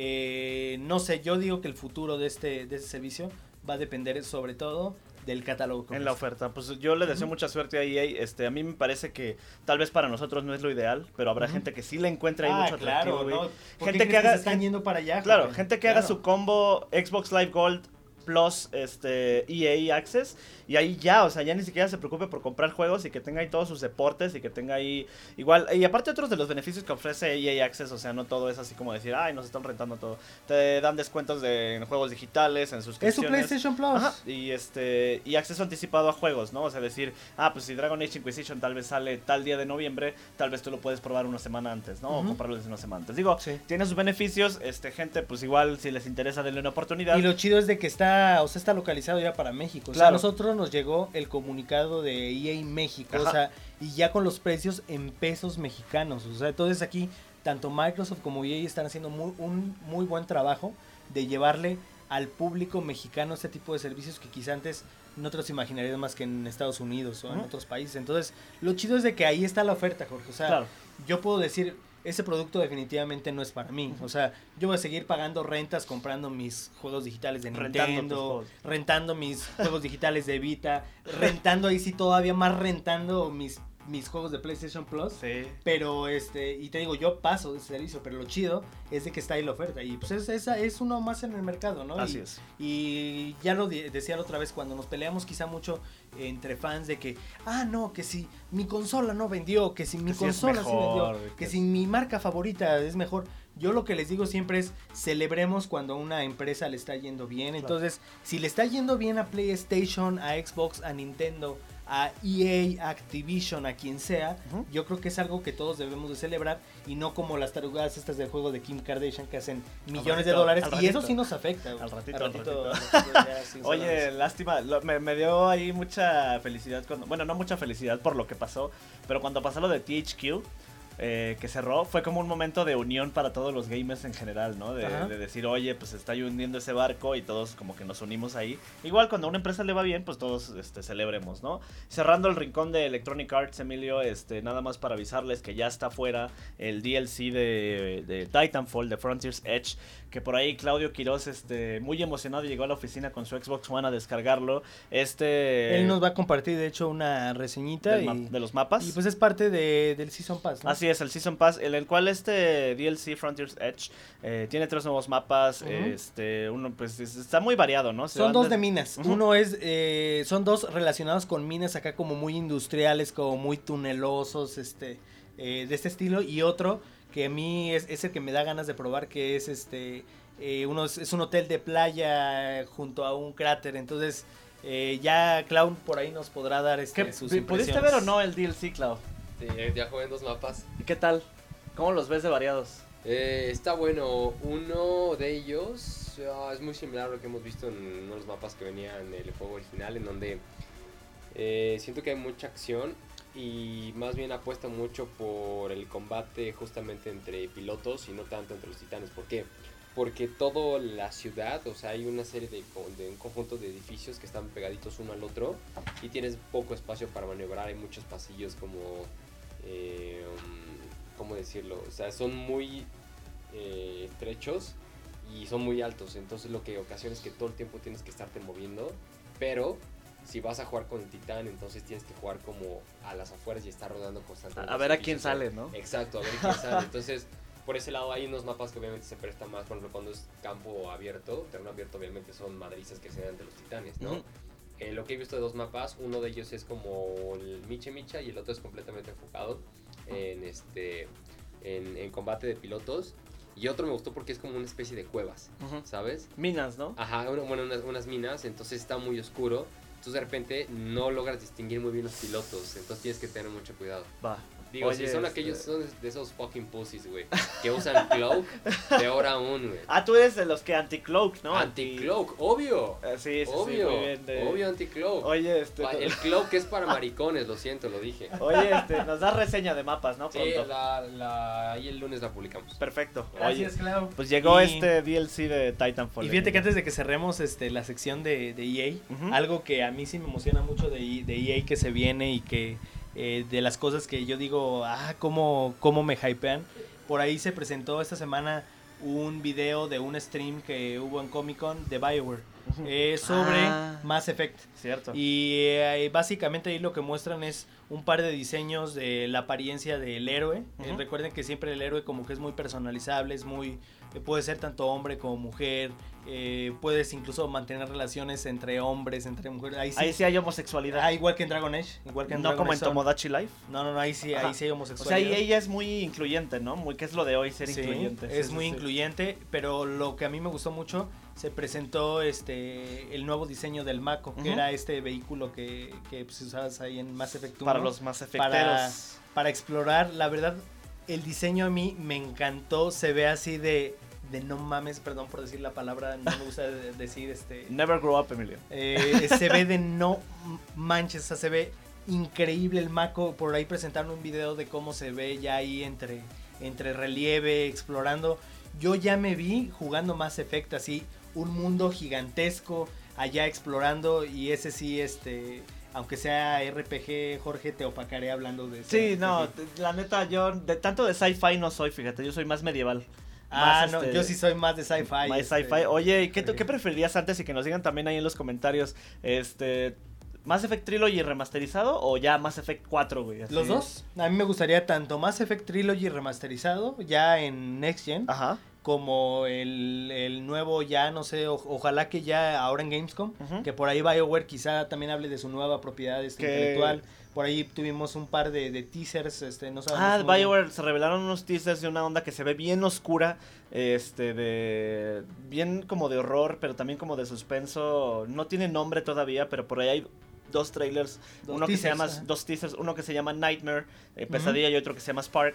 eh, no sé, yo digo que el futuro de este, de este servicio va a depender sobre todo del catálogo. En la oferta. Pues yo le deseo uh-huh. mucha suerte a E A. Este, a mí me parece que tal vez para nosotros no es lo ideal, pero habrá uh-huh. gente que sí le encuentra ahí ah, mucho claro, atractivo. ¿no? Gente que haga, que se están yendo para allá. Claro, joven. gente que claro. haga su combo Xbox Live Gold Plus este E A Access, y ahí ya, o sea, ya ni siquiera se preocupe por comprar juegos y que tenga ahí todos sus deportes y que tenga ahí igual, y aparte otros de los beneficios que ofrece E A Access, o sea, no todo es así como decir, ay, nos están rentando todo. Te dan descuentos de, en juegos digitales, en suscripciones. Es su PlayStation Plus. Ajá, y este y acceso anticipado a juegos, ¿no? O sea, decir, ah, pues si Dragon Age Inquisition tal vez sale tal día de noviembre, tal vez tú lo puedes probar una semana antes, ¿no? Uh-huh. O comprarlo desde una semana antes. Digo, sí. tiene sus beneficios, este gente, pues igual si les interesa denle una oportunidad. Y lo chido es de que está, o sea, está localizado ya para México. O claro. sea, a nosotros nos llegó el comunicado de E A México, Ajá. o sea, y ya con los precios en pesos mexicanos. O sea, entonces aquí tanto Microsoft como E A están haciendo muy, un muy buen trabajo de llevarle al público mexicano este tipo de servicios que quizá antes no te los imaginarías más que en Estados Unidos o uh-huh. en otros países. Entonces, lo chido es de que ahí está la oferta, Jorge. O sea, claro. yo puedo decir, ese producto definitivamente no es para mí. O sea, yo voy a seguir pagando rentas, comprando mis juegos digitales de Nintendo, rentando mis juegos digitales de Vita, rentando ahí sí todavía más rentando mis mis juegos de PlayStation Plus. Sí. Pero este, y te digo, yo paso de ese servicio, pero lo chido es de que está ahí la oferta. Y pues es, es, es uno más en el mercado, ¿no? Así y, es. Y ya lo de, decía la otra vez, cuando nos peleamos quizá mucho entre fans de que, ah, no, que si mi consola no vendió, que si mi que consola sí, mejor, sí vendió, que, que si mi marca favorita es mejor. Yo lo que les digo siempre es, celebremos cuando a una empresa le está yendo bien. Claro. Entonces, si le está yendo bien a PlayStation, a Xbox, a Nintendo, a E A, a Activision, a quien sea, uh-huh. yo creo que es algo que todos debemos de celebrar y no como las tarugadas estas del juego de Kim Kardashian que hacen millones ratito, de dólares y eso sí nos afecta. Al ratito, al ratito. Al ratito, al ratito ya, sí, Oye, lástima, lo, me, me dio ahí mucha felicidad, cuando, bueno, no mucha felicidad por lo que pasó, pero cuando pasó lo de T H Q, eh, que cerró, fue como un momento de unión para todos los gamers en general, ¿no? De, de decir, oye, pues está hundiendo ese barco y todos como que nos unimos ahí. Igual cuando a una empresa le va bien, pues todos este, celebremos, ¿no? Cerrando el rincón de Electronic Arts, Emilio, este, nada más para avisarles que ya está fuera el D L C de, de Titanfall, de Frontiers Edge, que por ahí Claudio Quiroz, este, muy emocionado, llegó a la oficina con su Xbox One a descargarlo. Este... Él nos va a compartir, de hecho, una reseñita y, de los mapas. Y pues es parte de, del Season Pass, ¿no? Así es, el Season Pass, en el cual este D L C Frontiers Edge eh, tiene tres nuevos mapas. Uh-huh. Este, uno pues está muy variado, ¿no? Se son dos de, de minas. Uh-huh. Uno es, eh, son dos relacionados con minas acá como muy industriales, como muy tunelosos, este, eh, de este estilo. Y otro que a mí es, es el que me da ganas de probar, que es este, eh, uno es, es un hotel de playa junto a un cráter. Entonces, eh, ya Clown por ahí nos podrá dar este, sus impresiones. ¿Pudiste ver o no el D L C, Clown? Sí, ya jugué en dos mapas. ¿Y qué tal? ¿Cómo los ves de variados? Eh, está bueno. Uno de ellos uh, es muy similar a lo que hemos visto en uno de los mapas que venía en el juego original, en donde eh, siento que hay mucha acción y más bien apuesta mucho por el combate justamente entre pilotos y no tanto entre los titanes. ¿Por qué? Porque toda la ciudad, o sea, hay una serie de, de un conjunto de edificios que están pegaditos uno al otro y tienes poco espacio para maniobrar. Hay muchos pasillos como... Eh, um, ¿cómo decirlo? O sea, son muy eh, estrechos y son muy altos, entonces lo que ocasiona es que todo el tiempo tienes que estarte moviendo, pero si vas a jugar con el titán, entonces tienes que jugar como a las afueras y estar rodando constantemente. A ver a quién sale, ¿no? Exacto, a ver quién sale. Entonces, por ese lado hay unos mapas que obviamente se prestan más, por ejemplo, cuando es campo abierto, terreno abierto obviamente son madrizas que se dan de los titanes, ¿no? Uh-huh. Eh, lo que he visto de dos mapas, uno de ellos es como el Miche Micha y el otro es completamente enfocado en este en, en combate de pilotos, y otro me gustó porque es como una especie de cuevas, uh-huh. ¿sabes? Minas, ¿no? Ajá, bueno, unas, unas minas, entonces está muy oscuro, entonces de repente no logras distinguir muy bien los pilotos, entonces tienes que tener mucho cuidado. Va. Digo, Oye, si son este... aquellos son de esos fucking pussies, güey, que usan cloak, peor aún, güey. Ah, tú eres de los que anti-cloak, ¿no? Anti-cloak, obvio. Uh, sí, sí, obvio, sí, muy bien. De... Obvio anti-cloak. Oye, este... El cloak es para maricones, lo siento, lo dije. Oye, este, nos das reseña de mapas, ¿no? Pronto. Sí, la, la, ahí el lunes la publicamos. Perfecto. Gracias, Oye, Clau. Pues llegó y... este D L C de Titanfall. Y fíjate que antes de que cerremos este, la sección de, de E A, uh-huh. algo que a mí sí me emociona mucho de, de E A que se viene y que... Eh, de las cosas que yo digo, ah, cómo, cómo me hypean. Por ahí se presentó esta semana un video de un stream que hubo en Comic Con de BioWare uh-huh. eh, sobre ah, Mass Effect. Cierto. Y eh, básicamente ahí lo que muestran es un par de diseños de la apariencia del héroe. Uh-huh. Eh, recuerden que siempre el héroe como que es muy personalizable, es muy eh, puede ser tanto hombre como mujer. Eh, puedes incluso mantener relaciones entre hombres, entre mujeres. Ahí sí, ahí sí hay homosexualidad. Ah, igual que en Dragon Age. Igual que en no Dragon como Age en Tomodachi Life. No, no, no, ahí sí, ahí sí hay homosexualidad. O sea, ahí ella es muy incluyente, ¿no? Muy, que es lo de hoy, ser sí, incluyente. Es sí, muy sí, incluyente, sí. Pero lo que a mí me gustó mucho, se presentó este el nuevo diseño del Mako, uh-huh. que era este vehículo que, que pues, usabas ahí en Mass Effect uno. Para los Mass Effecteros. Para, para explorar, la verdad, el diseño a mí me encantó, se ve así de... de no mames, perdón por decir la palabra, no me gusta decir este... Never grow up, Emilio. Eh, se ve de no manches, o sea, se ve increíble el Mako. Por ahí presentaron un video de cómo se ve ya ahí entre, entre relieve, explorando. Yo ya me vi jugando Mass Effect así, un mundo gigantesco, allá explorando, y ese sí, este... aunque sea R P G, Jorge, te opacaré hablando de eso. Sí, no, la neta, yo de tanto de sci-fi no soy, fíjate, yo soy más medieval. Ah, más, no, este, yo sí soy más de sci-fi. Más este, sci-fi. Oye, ¿qué, ¿qué preferirías antes? Y que nos digan también ahí en los comentarios, este... ¿Mass Effect Trilogy remasterizado o ya Mass Effect cuatro, güey? Los dos. A mí me gustaría tanto Mass Effect Trilogy remasterizado, ya en Next Gen, ajá, como el, el nuevo ya, no sé, o, ojalá que ya ahora en Gamescom, uh-huh. que por ahí BioWare quizá también hable de su nueva propiedad este, intelectual. Por ahí tuvimos un par de, de teasers, este, no sabemos. Ah, BioWare, bien. Se revelaron unos teasers de una onda que se ve bien oscura, este, de... bien como de horror, pero también como de suspenso. No tiene nombre todavía, pero por ahí hay dos trailers, dos uno teasers, que se llama, ajá. dos teasers, uno que se llama Nightmare, eh, Pesadilla, uh-huh. y otro que se llama Spark.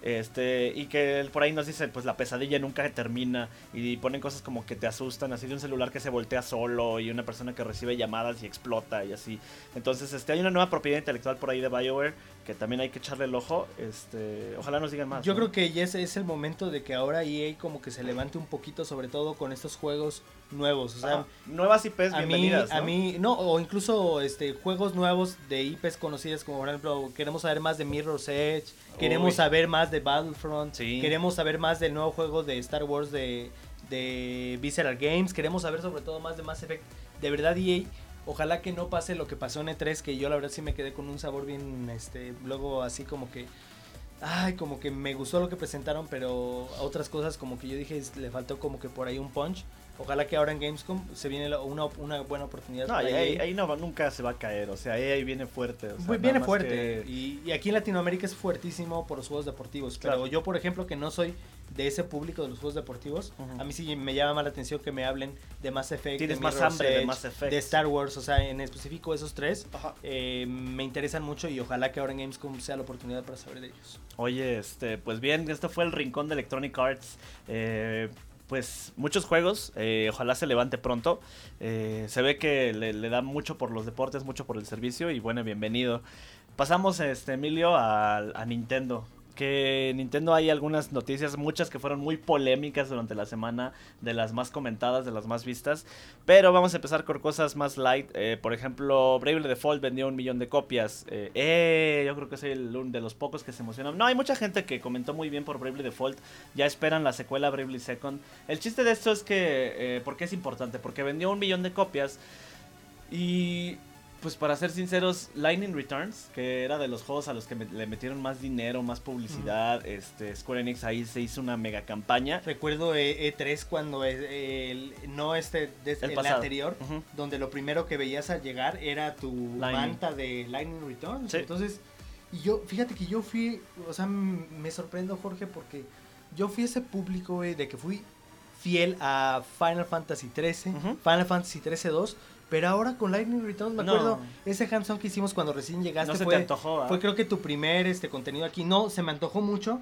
Este, y que por ahí nos dicen, pues la pesadilla nunca termina, y ponen cosas como que te asustan, así de un celular que se voltea solo y una persona que recibe llamadas y explota y así. Entonces, este, hay una nueva propiedad intelectual por ahí de BioWare que también hay que echarle el ojo. Este, ojalá nos digan más. Yo ¿no? creo que ya es, es el momento de que ahora E A como que se levante un poquito, sobre todo con estos juegos nuevos, o sea, Ajá. Nuevas I Pes a bienvenidas, mí, ¿no? a mí, no, o incluso este juegos nuevos de I Pes conocidas, como por ejemplo, queremos saber más de Mirror's Edge, queremos Uy. saber más de Battlefront, Sí. queremos saber más del nuevo juego de Star Wars de, de Visceral Games, queremos saber sobre todo más de Mass Effect. De verdad, E A, ojalá que no pase lo que pasó en E tres, que yo la verdad sí me quedé con un sabor bien, este, luego así como que, ay, como que me gustó lo que presentaron, pero a otras cosas como que yo dije, le faltó como que por ahí un punch. Ojalá que ahora en Gamescom se viene la- una, una buena oportunidad. No, para ahí, E A. ahí no, va- nunca se va a caer, o sea, ahí viene fuerte. O sea, Muy- nada viene más fuerte que- y, y aquí en Latinoamérica es fuertísimo por los juegos deportivos, Claro. pero yo por ejemplo que no soy de ese público de los juegos deportivos, Ujú. a mí sí me llama más la atención que me hablen de Mass Effect, Tienes de más Mirror's hambre de Edge, Mass Effect. de Star Wars, o sea, en específico esos tres Ajá. eh, me interesan mucho y ojalá que ahora en Gamescom sea la oportunidad para saber de ellos. Oye, este, pues bien, esto fue el rincón de Electronic Arts. Eh, pues muchos juegos, eh, ojalá se levante pronto. Eh, se ve que le, le da mucho por los deportes, mucho por el servicio y bueno, bienvenido. Pasamos, este, Emilio, a, a Nintendo. Que Nintendo hay algunas noticias, muchas que fueron muy polémicas durante la semana, de las más comentadas, de las más vistas. Pero vamos a empezar con cosas más light. Eh, por ejemplo, Bravely Default vendió un millón de copias. Eh, eh, yo creo que soy el, uno de los pocos que se emocionan. No, hay mucha gente que comentó muy bien por Bravely Default. Ya esperan la secuela Bravely Second. El chiste de esto es que, eh, ¿por qué es importante? Porque vendió un millón de copias. Y pues para ser sinceros, Lightning Returns, que era de los juegos a los que me- le metieron más dinero, más publicidad, uh-huh. este, Square Enix ahí se hizo una mega campaña. Recuerdo E tres cuando es el, no este, de, El el, pasado. anterior, Uh-huh. donde lo primero que veías al llegar era tu Lightning. manta de Lightning Returns. Sí. Entonces, y yo, fíjate que yo fui, o sea, m- me sorprendo, Jorge, porque yo fui ese público, güey, de que fui fiel a Final Fantasy trece, Uh-huh. Final Fantasy trece dos, pero ahora con Lightning Returns, me No. acuerdo, ese hands-on que hicimos cuando recién llegaste No se fue, te antojó, ¿ah? fue creo que tu primer este contenido aquí. No, se me antojó mucho,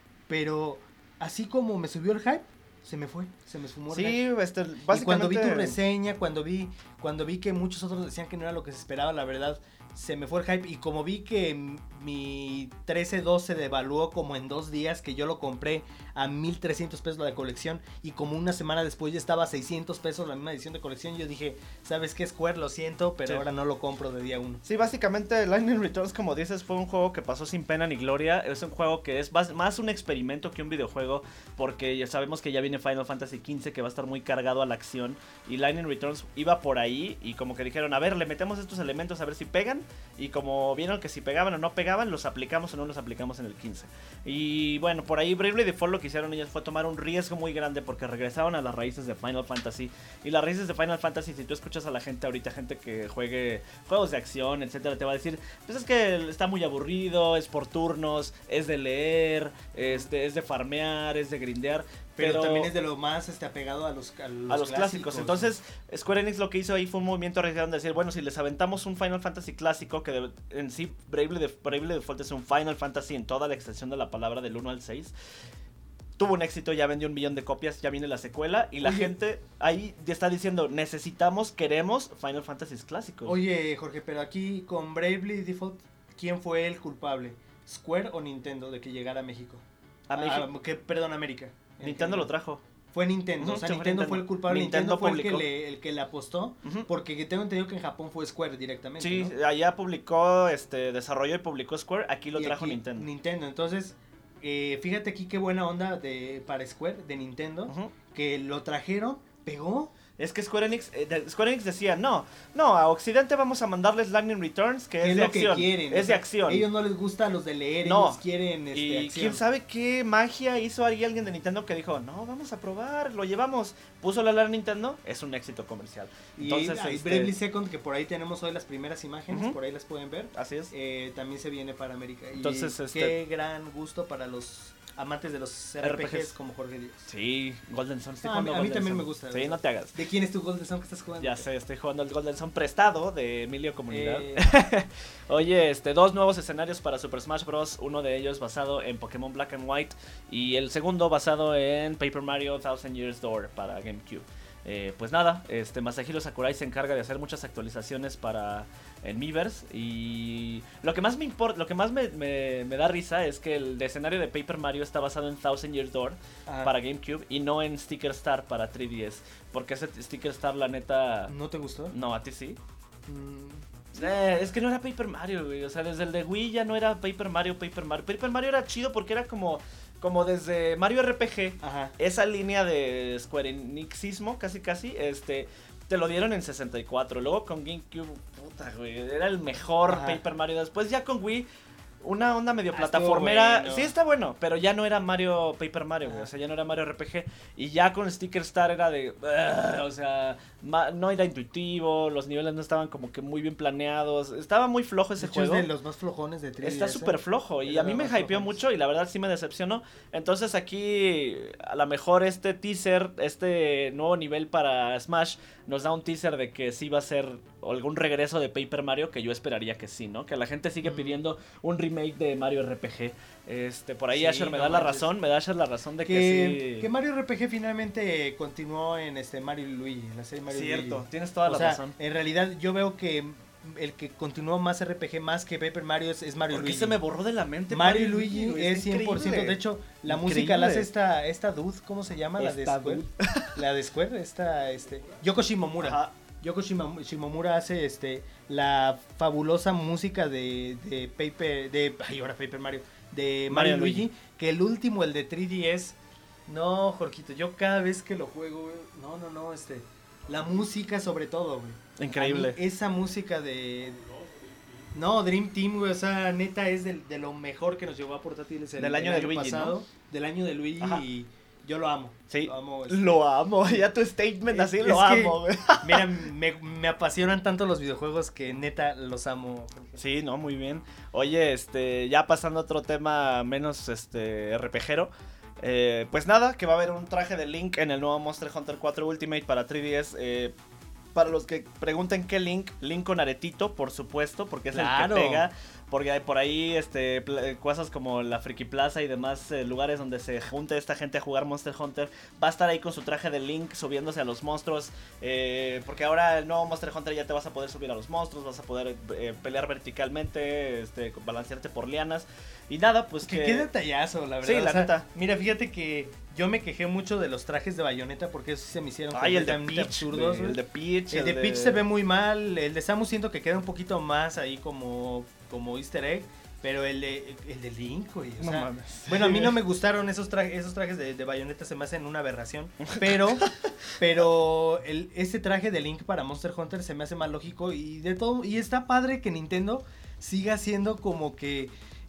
pero así como me subió el hype, se me fue, se me esfumó el Sí, hype. este, Y básicamente... cuando vi tu reseña, cuando vi, cuando vi que muchos otros decían que no era lo que se esperaba, la verdad, se me fue el hype. Y como vi que m- mi trece dos se devaluó como en dos días, que yo lo compré a mil trescientos pesos la de colección, y como una semana después ya estaba a seiscientos pesos la misma edición de colección, yo dije, ¿sabes qué, Square? Lo siento, pero Sí. ahora no lo compro de día uno. Sí, básicamente Lightning Returns, como dices, fue un juego que pasó sin pena ni gloria. Es un juego que es más, más un experimento que un videojuego, porque ya sabemos que ya viene Final Fantasy quince, que va a estar muy cargado a la acción. Y Lightning Returns iba por ahí y como que dijeron, a ver, le metemos estos elementos a ver si pegan. Y como vieron que si pegaban o no pegaban, los aplicamos o no los aplicamos en el quince. Y bueno, por ahí Bravely Default lo que hicieron ellos fue tomar un riesgo muy grande, porque regresaron a las raíces de Final Fantasy. Y las raíces de Final Fantasy, si tú escuchas a la gente ahorita, gente que juegue juegos de acción, etcétera, te va a decir, pues es que está muy aburrido, es por turnos, es de leer, este, es de farmear, es de grindear. Pero, Pero, también es de lo más este, apegado a los, a los, a los clásicos. Entonces, Square Enix lo que hizo ahí fue un movimiento arriesgado de decir, bueno, si les aventamos un Final Fantasy clásico, que de- en sí Bravely, Def- Bravely Default es un Final Fantasy en toda la extensión de la palabra, del uno al seis. Tuvo un éxito, ya vendió un millón de copias, ya viene la secuela y la Oye. gente ahí ya está diciendo, necesitamos, queremos Final Fantasy clásicos. Oye, Jorge, pero aquí con Bravely Default, ¿quién fue el culpable? ¿Square o Nintendo de que llegara a México? A México. Ah, que, perdón, América. En Nintendo lo general. trajo. Fue Nintendo, Ujú, o sea, sí, fue Nintendo Nintendo. fue el culpable, Nintendo Nintendo, fue el que, publicó. le, el que le apostó, Ujú. porque tengo entendido que en Japón fue Square directamente, Sí, ¿no? allá publicó, este, desarrolló y publicó Square, aquí lo Y trajo aquí, Nintendo. Nintendo, entonces, eh, fíjate aquí qué buena onda de, para Square, de Nintendo, Ujú. que lo trajeron, pegó. Es que Square Enix, eh, de- Square Enix decía, no, no, a Occidente vamos a mandarles Lightning Returns, que ¿Qué es, es de lo acción, que quieren? es O sea, de acción. Ellos no les gusta a los de leer, No. ellos quieren este, Y acción. quién sabe qué magia hizo ahí alguien de Nintendo que dijo, no, vamos a probar, lo llevamos. Puso la Nintendo, es un éxito comercial. Y Entonces, hay este, Bravely Second, que por ahí tenemos hoy las primeras imágenes, Ujú. por ahí las pueden ver. así es. Eh, también se viene para América. Y Entonces, este- qué gran gusto para los amantes de los R P Gs, R P Gs. Como Jorge Díaz. Sí, Golden Sun. Estoy no, jugando a mí, a mí también Sun. me gusta. Sí, no te hagas. ¿De quién es tu Golden Sun que estás jugando? Ya sé, estoy jugando el Golden Sun prestado de Emilio Comunidad. Eh... Oye, este, dos nuevos escenarios para Super Smash Bros. Uno de ellos basado en Pokémon Black and White y el segundo basado en Paper Mario Thousand Years Door para GameCube. Eh, pues nada, este Masahiro Sakurai se encarga de hacer muchas actualizaciones para en Miiverse y lo que más me importa, lo que más me, me, me da risa es que el escenario de Paper Mario está basado en Thousand Years Door ah. para GameCube y no en Sticker Star para tres D S, porque ese Sticker Star la neta... ¿No te gustó? No, a ti sí. Mm. Eh, es que no era Paper Mario, güey, o sea, desde el de Wii ya no era Paper Mario, Paper Mario. Paper Mario era chido porque era como... Como desde Mario R P G, Ajá. esa línea de Square Enixismo, casi casi, este, te lo dieron en sesenta y cuatro. Luego con GameCube, puta, güey, era el mejor Ajá. Paper Mario. Después ya con Wii, una onda medio ah, plataformera. Bueno. Sí, está bueno, pero ya no era Mario Paper Mario, güey. O sea, ya no era Mario R P G. Y ya con Sticker Star era de... Uh, o sea, ma, no era intuitivo, los niveles no estaban como que muy bien planeados. Estaba muy flojo ese de juego. Es de los más flojones de tres D S. Está súper flojo y a mí me hypeó mucho y la verdad sí me decepcionó. Entonces aquí, a lo mejor este teaser, este nuevo nivel para Smash, nos da un teaser de que sí va a ser algún regreso de Paper Mario, que yo esperaría que sí, ¿no? Que la gente sigue pidiendo un remake de Mario R P G. Este, por ahí sí, Asher me no da manches. la razón, me da Asher la razón de que, que sí. Que Mario R P G finalmente continuó en este Mario y Luigi, en la serie Mario Cierto, y Luigi. Tienes toda o la sea, razón. En realidad yo veo que el que continuó más R P G más que Paper Mario es, es Mario y Luigi. Se me borró de la mente. Mario y Luigi, Luigi es cien por ciento. De hecho, la increíble. música la hace esta, esta dude, ¿cómo se llama? Esta la de Square. La de Square, esta, este, Yoko Shimomura. Ajá. Yoko Shimomura hace este la fabulosa música de, de Paper, de, ay, ahora Paper Mario, de Mario, Mario Luigi, Luigi, que el último, el de tres D S, no, Jorgito, yo cada vez que lo juego, no, no, no, este, la música sobre todo, güey. Increíble. Esa música de, no, Dream Team, güey, o sea, neta es de, de lo mejor que nos llevó a portátiles el, del año, el de año Luigi, pasado, ¿no? Del año de Luigi. Ajá. Y yo lo amo. Sí, lo amo. Este. Lo amo. Ya tu statement es, así, es lo amo. Que, mira, me, me apasionan tanto los videojuegos que neta los amo. Sí, no, muy bien. Oye, este, ya pasando a otro tema menos este RPGero. Eh, pues nada, que va a haber un traje de Link en el nuevo Monster Hunter cuatro Ultimate para tres D S. Eh, para los que pregunten qué Link, Link con aretito, por supuesto, porque es claro. el que pega. Porque hay por ahí este, cosas como la Friki Plaza y demás eh, lugares donde se junta esta gente a jugar Monster Hunter. Va a estar ahí con su traje de Link subiéndose a los monstruos. Eh, porque ahora el nuevo Monster Hunter ya te vas a poder subir a los monstruos. Vas a poder eh, pelear verticalmente, este, balancearte por lianas. Y nada, pues que... que qué detallazo, la verdad. Sí, la o sea, neta. Mira, fíjate que yo me quejé mucho de los trajes de Bayonetta porque esos se me hicieron Ay, el de Peach, absurdos. El de Peach. El, el de Peach de... se ve muy mal. El de Samus siento que queda un poquito más ahí como... como easter egg, pero el de, el de Link, güey, o sea, no mames. Bueno, a mí no me gustaron esos trajes, esos trajes de, de Bayonetta, se me hacen una aberración, pero, pero el, ese traje de Link para Monster Hunter se me hace más lógico y de todo, y está padre que Nintendo siga siendo como que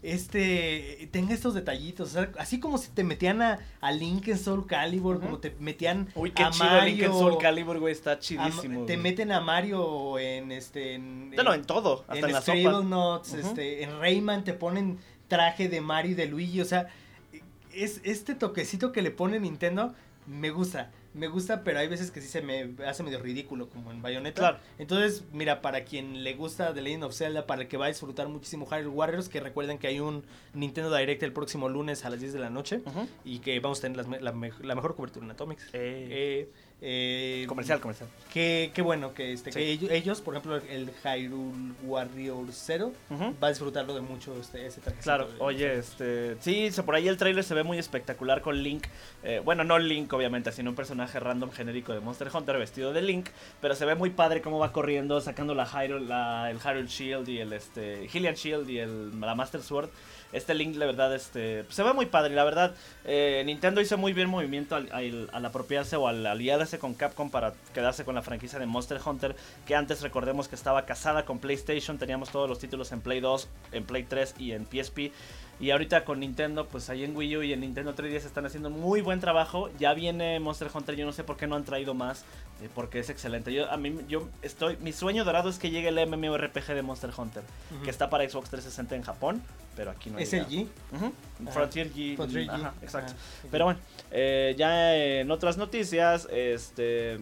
este tenga estos detallitos, o sea, así como si te metían a, a Link en Soul Calibur, uh-huh. como te metían Uy, qué a chido Mario, Link en Soul Calibur, güey, está chidísimo. A, te meten a Mario en este en, no, no, en todo, hasta en, en la Scribble sopa. Notes, uh-huh. este, en Rayman te ponen traje de Mario y de Luigi, o sea, es este toquecito que le pone Nintendo me gusta. Me gusta, pero hay veces que sí se me hace medio ridículo, como en Bayonetta. Claro. Entonces, mira, para quien le gusta The Legend of Zelda, para el que va a disfrutar muchísimo Hyrule Warriors, que recuerden que hay un Nintendo Direct el próximo lunes a las diez de la noche, uh-huh. y que vamos a tener las, la, la mejor cobertura en Atomics. Eh. Eh, eh, comercial, comercial. Qué, qué bueno que, este, sí. que ellos, ellos, por ejemplo, el Hyrule Warriors Zero, uh-huh. va a disfrutarlo de mucho este, ese traje. Claro, de, oye, de este sí, por ahí el trailer se ve muy espectacular con Link. Eh, bueno, no Link, obviamente, sino un personaje random genérico de Monster Hunter vestido de Link, pero se ve muy padre cómo va corriendo, sacando la Hyrule, la, el Hyrule Shield y el este Hylian Shield y el, la Master Sword. Este Link, la verdad, este se ve muy padre. Y la verdad, eh, Nintendo hizo muy bien movimiento al, al, al apropiarse o al aliarse con Capcom para quedarse con la franquicia de Monster Hunter, que antes recordemos que estaba casada con PlayStation. Teníamos todos los títulos en Play dos, en Play tres y en P S P. Y ahorita con Nintendo, pues ahí en Wii U y en Nintendo tres D S están haciendo muy buen trabajo. Ya viene Monster Hunter, yo no sé por qué no han traído más, eh, porque es excelente. Yo a mí yo estoy mi sueño dorado es que llegue el MMORPG de Monster Hunter, uh-huh. que está para Xbox trescientos sesenta en Japón, pero aquí no hay. ¿Es el G? Uh-huh. Frontier G. Frontier G. Ajá, exacto. Ah, okay. Pero bueno, eh, ya en otras noticias, este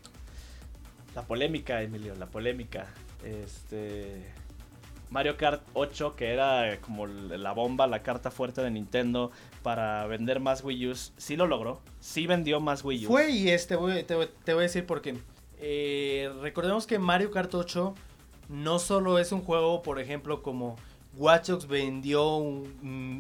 la polémica, Emilio, la polémica, este Mario Kart ocho, que era como la bomba, la carta fuerte de Nintendo para vender más Wii U's, sí lo logró, sí vendió más Wii U's. Fue y este, voy, te, te voy a decir por qué. Eh, recordemos que Mario Kart ocho no solo es un juego, por ejemplo, como Watch Dogs vendió un,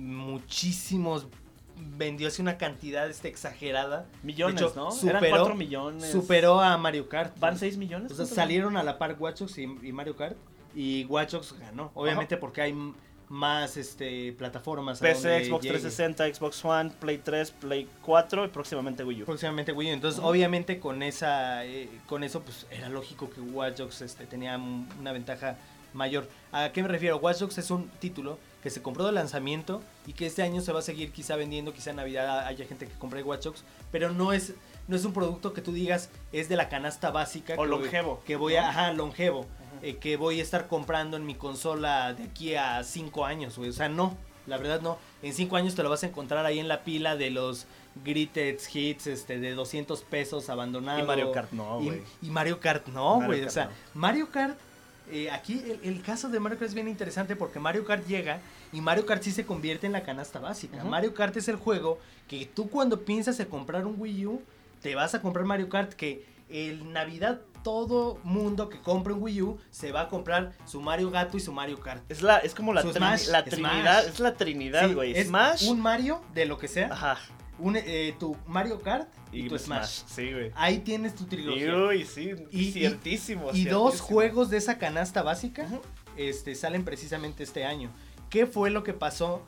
muchísimos, vendió así una cantidad este, exagerada. Millones, hecho, ¿no? Superó, Eran cuatro millones. Superó a Mario Kart. ¿Van seis millones? O sea, salieron a la par Watch Dogs y, y Mario Kart. Y Watch Dogs ganó, obviamente. Ajá. Porque hay más este plataformas. P C, Xbox trescientos sesenta, Xbox One, Play tres, Play cuatro y próximamente Wii U. Próximamente Wii U. Entonces, uh-huh. obviamente con esa eh, con eso pues era lógico que Watch Dogs este, tenía una ventaja mayor. ¿A qué me refiero? Watch Dogs es un título que se compró de lanzamiento y que este año se va a seguir quizá vendiendo, quizá en Navidad haya gente que compre Watch Dogs, pero no es no es un producto que tú digas es de la canasta básica. O que longevo. Voy, que voy a, ajá, longevo. Eh, que voy a estar comprando en mi consola de aquí a cinco años, güey. O sea, no, la verdad no. En cinco años te lo vas a encontrar ahí en la pila de los Greatest Hits este, de doscientos pesos abandonado. Y Mario Kart no, güey. Y, y Mario Kart no, güey. O sea, no. Mario Kart, eh, aquí el, el caso de Mario Kart es bien interesante porque Mario Kart llega y Mario Kart sí se convierte en la canasta básica. Uh-huh. Mario Kart es el juego que tú cuando piensas en comprar un Wii U, te vas a comprar Mario Kart, que el Navidad todo mundo que compre un Wii U se va a comprar su Mario Gato y su Mario Kart. Es la es como la, tri- Smash, la Trinidad, Smash. Es la Trinidad, güey. Sí, Smash, un Mario de lo que sea. Ajá. Un, eh, tu Mario Kart y, y tu Smash. Smash. Sí, güey. Ahí tienes tu trilogía. Uy, sí, y, ciertísimo. Y, ciertísimo. y dos juegos de esa canasta básica uh-huh. este, salen precisamente este año. ¿Qué fue lo que pasó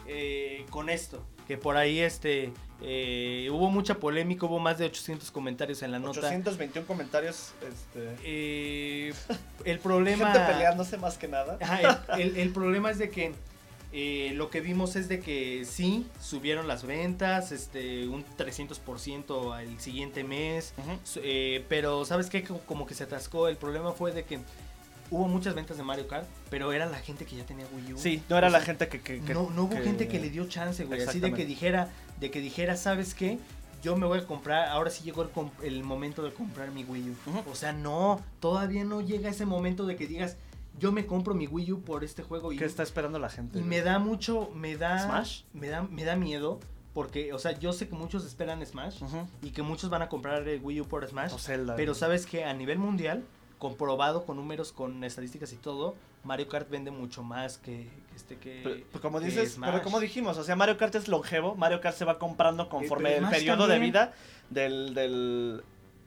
eh, con esto? Que por ahí este eh, hubo mucha polémica, hubo más de ochocientos comentarios en la nota. ochocientos veintiún comentarios, este... Eh, el problema... Gente peleándose más que nada. Ajá, el, el, el problema es de que eh, lo que vimos es de que sí, subieron las ventas, este, un trescientos por ciento el siguiente mes, uh-huh. eh, pero ¿sabes qué? Como que se atascó. El problema fue de que hubo muchas ventas de Mario Kart, pero era la gente que ya tenía Wii U. Sí, no era o sea, la gente que... que, que no, no hubo que... gente que le dio chance, güey. Así de que dijera, de que dijera, ¿sabes qué? Yo me voy a comprar, ahora sí llegó el, comp- el momento de comprar mi Wii U. Uh-huh. O sea, no, todavía no llega ese momento de que digas, yo me compro mi Wii U por este juego. Y, ¿qué está esperando la gente? Y me da mucho, me da... ¿Smash? Me da, me da miedo. Porque, o sea, yo sé que muchos esperan Smash. Uh-huh. Y que muchos van a comprar el Wii U por Smash. O Zelda. Pero sabes que a nivel mundial, comprobado con números, con estadísticas y todo, Mario Kart vende mucho más que, que este que pero, pues como dices, Smash. Pero como dijimos, o sea, Mario Kart es longevo, Mario Kart se va comprando conforme el periodo también. de vida del del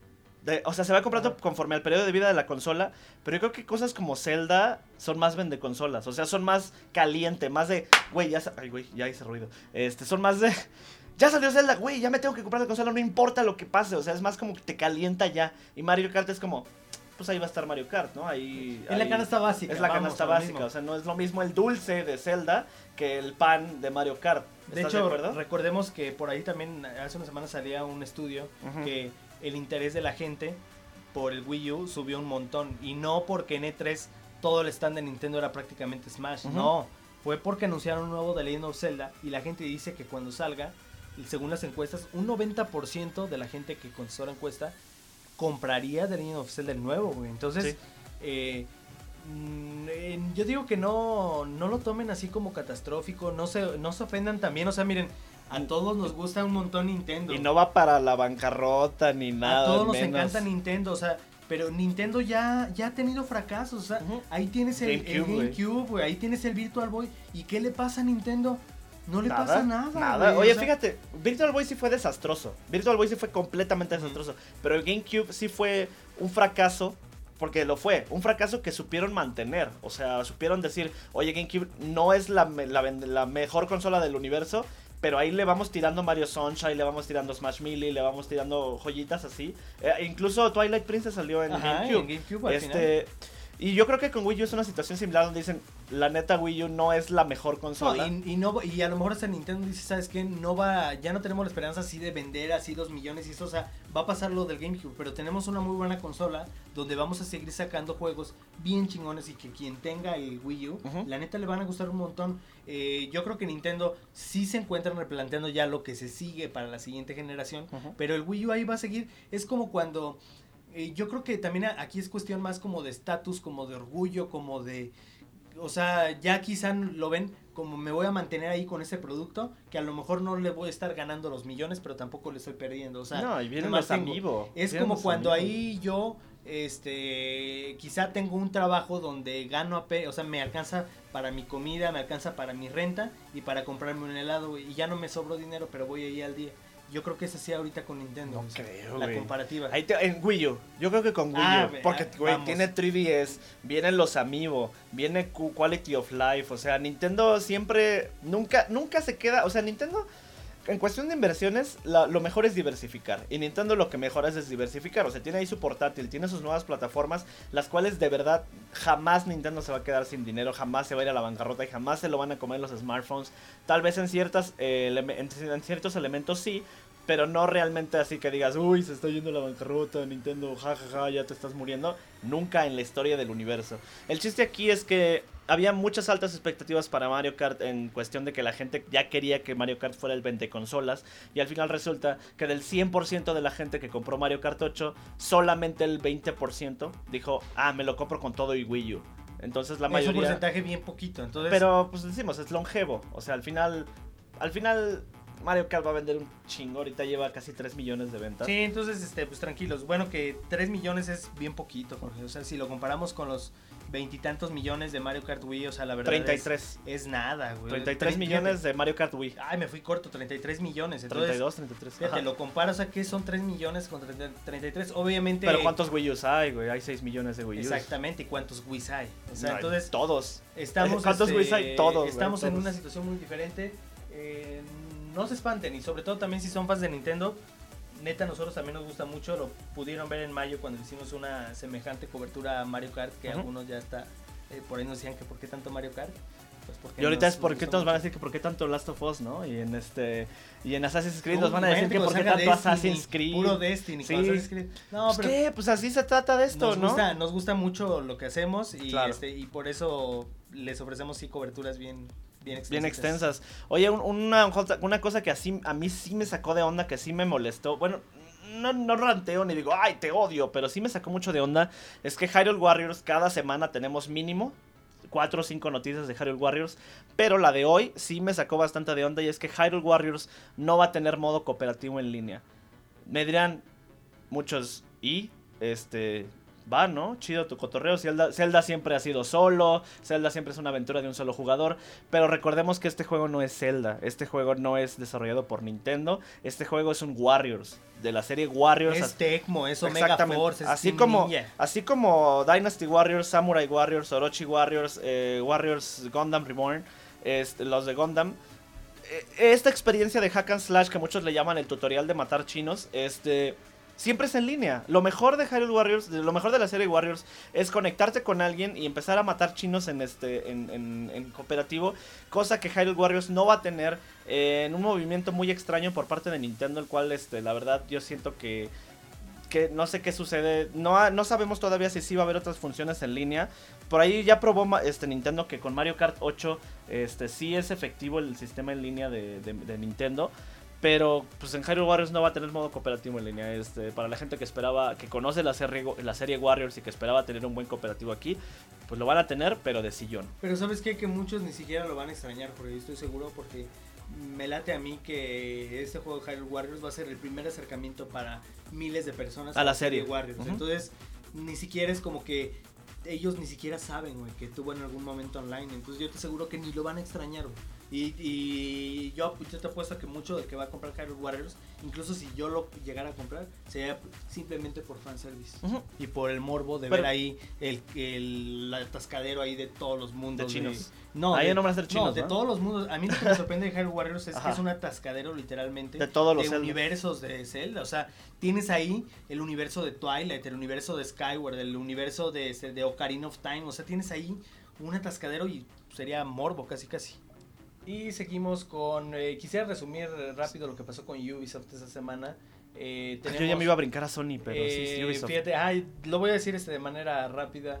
de, o sea, se va comprando uh-huh. conforme al periodo de vida de la consola, pero yo creo que cosas como Zelda son más vende consolas, o sea, son más caliente, más de, güey, ya ay, güey, ya hice ruido. Este, son más de ya salió Zelda, güey, ya me tengo que comprar la consola, no importa lo que pase, o sea, es más como que te calienta ya. Y Mario Kart es como, pues ahí va a estar Mario Kart, ¿no? Ahí es la canasta básica. Es la vamos, canasta básica, o sea, no es lo mismo el dulce de Zelda que el pan de Mario Kart. De hecho, de recordemos que por ahí también hace una semana salía un estudio uh-huh. que el interés de la gente por el Wii U subió un montón. Y no porque en E tres todo el stand de Nintendo era prácticamente Smash, uh-huh. no. Fue porque anunciaron un nuevo The Legend of Zelda y la gente dice que cuando salga, según las encuestas, un noventa por ciento de la gente que contestó la encuesta compraría The Legend of Zelda el nuevo, güey. Entonces, sí. eh, eh, yo digo que no, no lo tomen así como catastrófico, no se, no se ofendan también, o sea, miren, a todos nos gusta un montón Nintendo. Y no va para la bancarrota ni nada. A todos nos menos. encanta Nintendo, o sea, pero Nintendo ya, ya ha tenido fracasos, o sea, uh-huh. ahí tienes el GameCube, el GameCube güey, ahí tienes el Virtual Boy, ¿y qué le pasa a Nintendo? No le nada, pasa nada. Nada. Güey, Oye, o sea, fíjate, Virtual Boy sí fue desastroso. Virtual Boy sí fue completamente desastroso. Uh-huh. Pero el GameCube sí fue un fracaso. Porque lo fue. Un fracaso que supieron mantener. O sea, supieron decir, oye, GameCube no es la, la, la mejor consola del universo. Pero ahí le vamos tirando Mario Sunshine, le vamos tirando Smash Melee, le vamos tirando joyitas así. Eh, incluso Twilight Princess salió en Ajá, GameCube. En GameCube al este, final. Y yo creo que con Wii U es una situación similar donde dicen, la neta Wii U no es la mejor consola. No, y, y, no, y a lo mejor hasta Nintendo dice, ¿sabes qué? No va, ya no tenemos la esperanza así de vender así dos millones y eso, o sea, va a pasar lo del GameCube, pero tenemos una muy buena consola donde vamos a seguir sacando juegos bien chingones y que quien tenga el Wii U, uh-huh. la neta le van a gustar un montón. Eh, yo creo que Nintendo sí se encuentran replanteando ya lo que se sigue para la siguiente generación, uh-huh. pero el Wii U ahí va a seguir. Es como cuando... Eh, yo creo que también aquí es cuestión más como de estatus, como de orgullo, como de... O sea, ya quizá lo ven como me voy a mantener ahí con ese producto, que a lo mejor no le voy a estar ganando los millones, pero tampoco le estoy perdiendo. O sea, no, y viene más amigo. Es como cuando ahí yo, este, quizá tengo un trabajo donde gano, a pe- o sea, me alcanza para mi comida, me alcanza para mi renta y para comprarme un helado, y ya no me sobró dinero, pero voy ahí al día. Yo creo que es así ahorita con Nintendo. No creo, La wey. comparativa. Ahí te, en Wii U. Yo creo que con Wii U. Ah, porque, güey, tiene tres D S. Vienen los Amiibo. Viene Quality of Life. O sea, Nintendo siempre... Nunca, nunca se queda... O sea, Nintendo... En cuestión de inversiones, la, lo mejor es diversificar. Y Nintendo lo que mejor hace es diversificar. O sea, tiene ahí su portátil, tiene sus nuevas plataformas, las cuales de verdad jamás Nintendo se va a quedar sin dinero, jamás se va a ir a la bancarrota y jamás se lo van a comer los smartphones. Tal vez en, ciertas, eh, en, en ciertos elementos sí, pero no realmente así que digas, uy, se está yendo a la bancarrota, Nintendo, jajaja, ja, ja, ya te estás muriendo. Nunca en la historia del universo. El chiste aquí es que había muchas altas expectativas para Mario Kart en cuestión de que la gente ya quería que Mario Kart fuera el vendeconsolas. Y al final resulta que del cien por ciento de la gente que compró Mario Kart ocho, solamente el veinte por ciento dijo, ah, me lo compro con todo y Wii U. Entonces la mayoría... Es un porcentaje bien poquito, entonces... Pero pues decimos, es longevo. O sea, al final... Al final... Mario Kart va a vender un chingo, ahorita lleva casi tres millones de ventas. Sí, entonces, este, pues tranquilos. Bueno, que tres millones es bien poquito, Jorge. O sea, si lo comparamos con los veintitantos millones de Mario Kart Wii, o sea, la verdad treinta y tres. Es, es nada, güey. treinta y tres millones de Mario Kart Wii. Ay, me fui corto, treinta y tres millones. Entonces, treinta y dos, treinta y tres. Fíjate, lo comparo, o sea, que son tres millones con treinta y tres. Obviamente... Pero ¿cuántos Wii U's hay, güey? Hay seis millones de Wii U's. Exactamente, ¿y cuántos Wii's hay? O sea, no, entonces... Todos. Estamos, ¿Cuántos este, Wii's hay? Todos. Estamos güey, en todos. una situación muy diferente. Eh... No se espanten, y sobre todo también si son fans de Nintendo, neta, nosotros también nos gusta mucho. Lo pudieron ver en mayo cuando hicimos una semejante cobertura a Mario Kart, que uh-huh. algunos ya está, eh, por ahí nos decían que por qué tanto Mario Kart. Pues porque y ahorita nos, es porque todos van a decir que por qué tanto Last of Us, ¿no? Y en este y en Assassin's Creed nos van a decir que por qué tanto Destiny, Assassin's Creed. Puro Destiny, sí. Assassin's Creed. No, pues pero ¿qué? Pues así se trata de esto, nos ¿no? Gusta, nos gusta mucho lo que hacemos y, claro. este, y por eso les ofrecemos sí coberturas bien... Bien extensas. Bien extensas. Oye, un, una, una cosa que así, a mí sí me sacó de onda, que sí me molestó. Bueno, no, no ranteo ni digo, ay, te odio, pero sí me sacó mucho de onda. Es que Hyrule Warriors, cada semana tenemos mínimo cuatro o cinco noticias de Hyrule Warriors. Pero la de hoy sí me sacó bastante de onda, y es que Hyrule Warriors no va a tener modo cooperativo en línea. Me dirán muchos, y este... Va, ¿no? Chido tu cotorreo. Zelda, Zelda siempre ha sido solo. Zelda siempre es una aventura de un solo jugador. Pero recordemos que este juego no es Zelda. Este juego no es desarrollado por Nintendo. Este juego es un Warriors. De la serie Warriors. Es Tecmo, es Omega Force, es así como, Ninja. Así como Dynasty Warriors, Samurai Warriors, Orochi Warriors, eh, Warriors Gundam Reborn. Este, los de Gundam. Eh, esta experiencia de hack and slash, que muchos le llaman el tutorial de matar chinos. Este... Siempre es en línea. Lo mejor de Hyrule Warriors, lo mejor de la serie Warriors, es conectarte con alguien y empezar a matar chinos en este en, en, en cooperativo. Cosa que Hyrule Warriors no va a tener, eh, en un movimiento muy extraño por parte de Nintendo, el cual, este, la verdad, yo siento que, que no sé qué sucede. No, no sabemos todavía si sí va a haber otras funciones en línea. Por ahí ya probó este, Nintendo que con Mario Kart ocho este, sí es efectivo el sistema en línea de, de, de Nintendo. Pero pues en Hyrule Warriors no va a tener modo cooperativo en línea. Este, para la gente que esperaba, que conoce la serie, la serie Warriors y que esperaba tener un buen cooperativo aquí, pues lo van a tener, pero de sillón. Pero ¿sabes qué? Que muchos ni siquiera lo van a extrañar, porque yo estoy seguro, porque me late a mí que este juego de Hyrule Warriors va a ser el primer acercamiento para miles de personas a la serie Warriors. Uh-huh. Entonces, ni siquiera es como que ellos ni siquiera saben, güey, que tuvo en algún momento online. Entonces yo te aseguro que ni lo van a extrañar, güey. Y, y yo, yo te apuesto que mucho de que va a comprar Hyrule Warriors, incluso si yo lo llegara a comprar, sería simplemente por fanservice. Uh-huh. Y por el morbo de Pero, ver ahí el, el atascadero ahí de todos los mundos. De chinos. De, no, ahí de, no van a ser chinos, no, de ¿no? todos los mundos. A mí lo que me sorprende de Hyrule Warriors es Ajá. que es un atascadero literalmente. De todos los de universos de Zelda. O sea, tienes ahí el universo de Twilight, el universo de Skyward, el universo de, de Ocarina of Time. O sea, tienes ahí un atascadero y sería morbo casi casi. Y seguimos con, eh, quisiera resumir rápido lo que pasó con Ubisoft esta semana. Eh, tenemos, Yo ya me iba a brincar a Sony, pero eh, sí, sí, Ubisoft. Fíjate, ay, lo voy a decir este de manera rápida.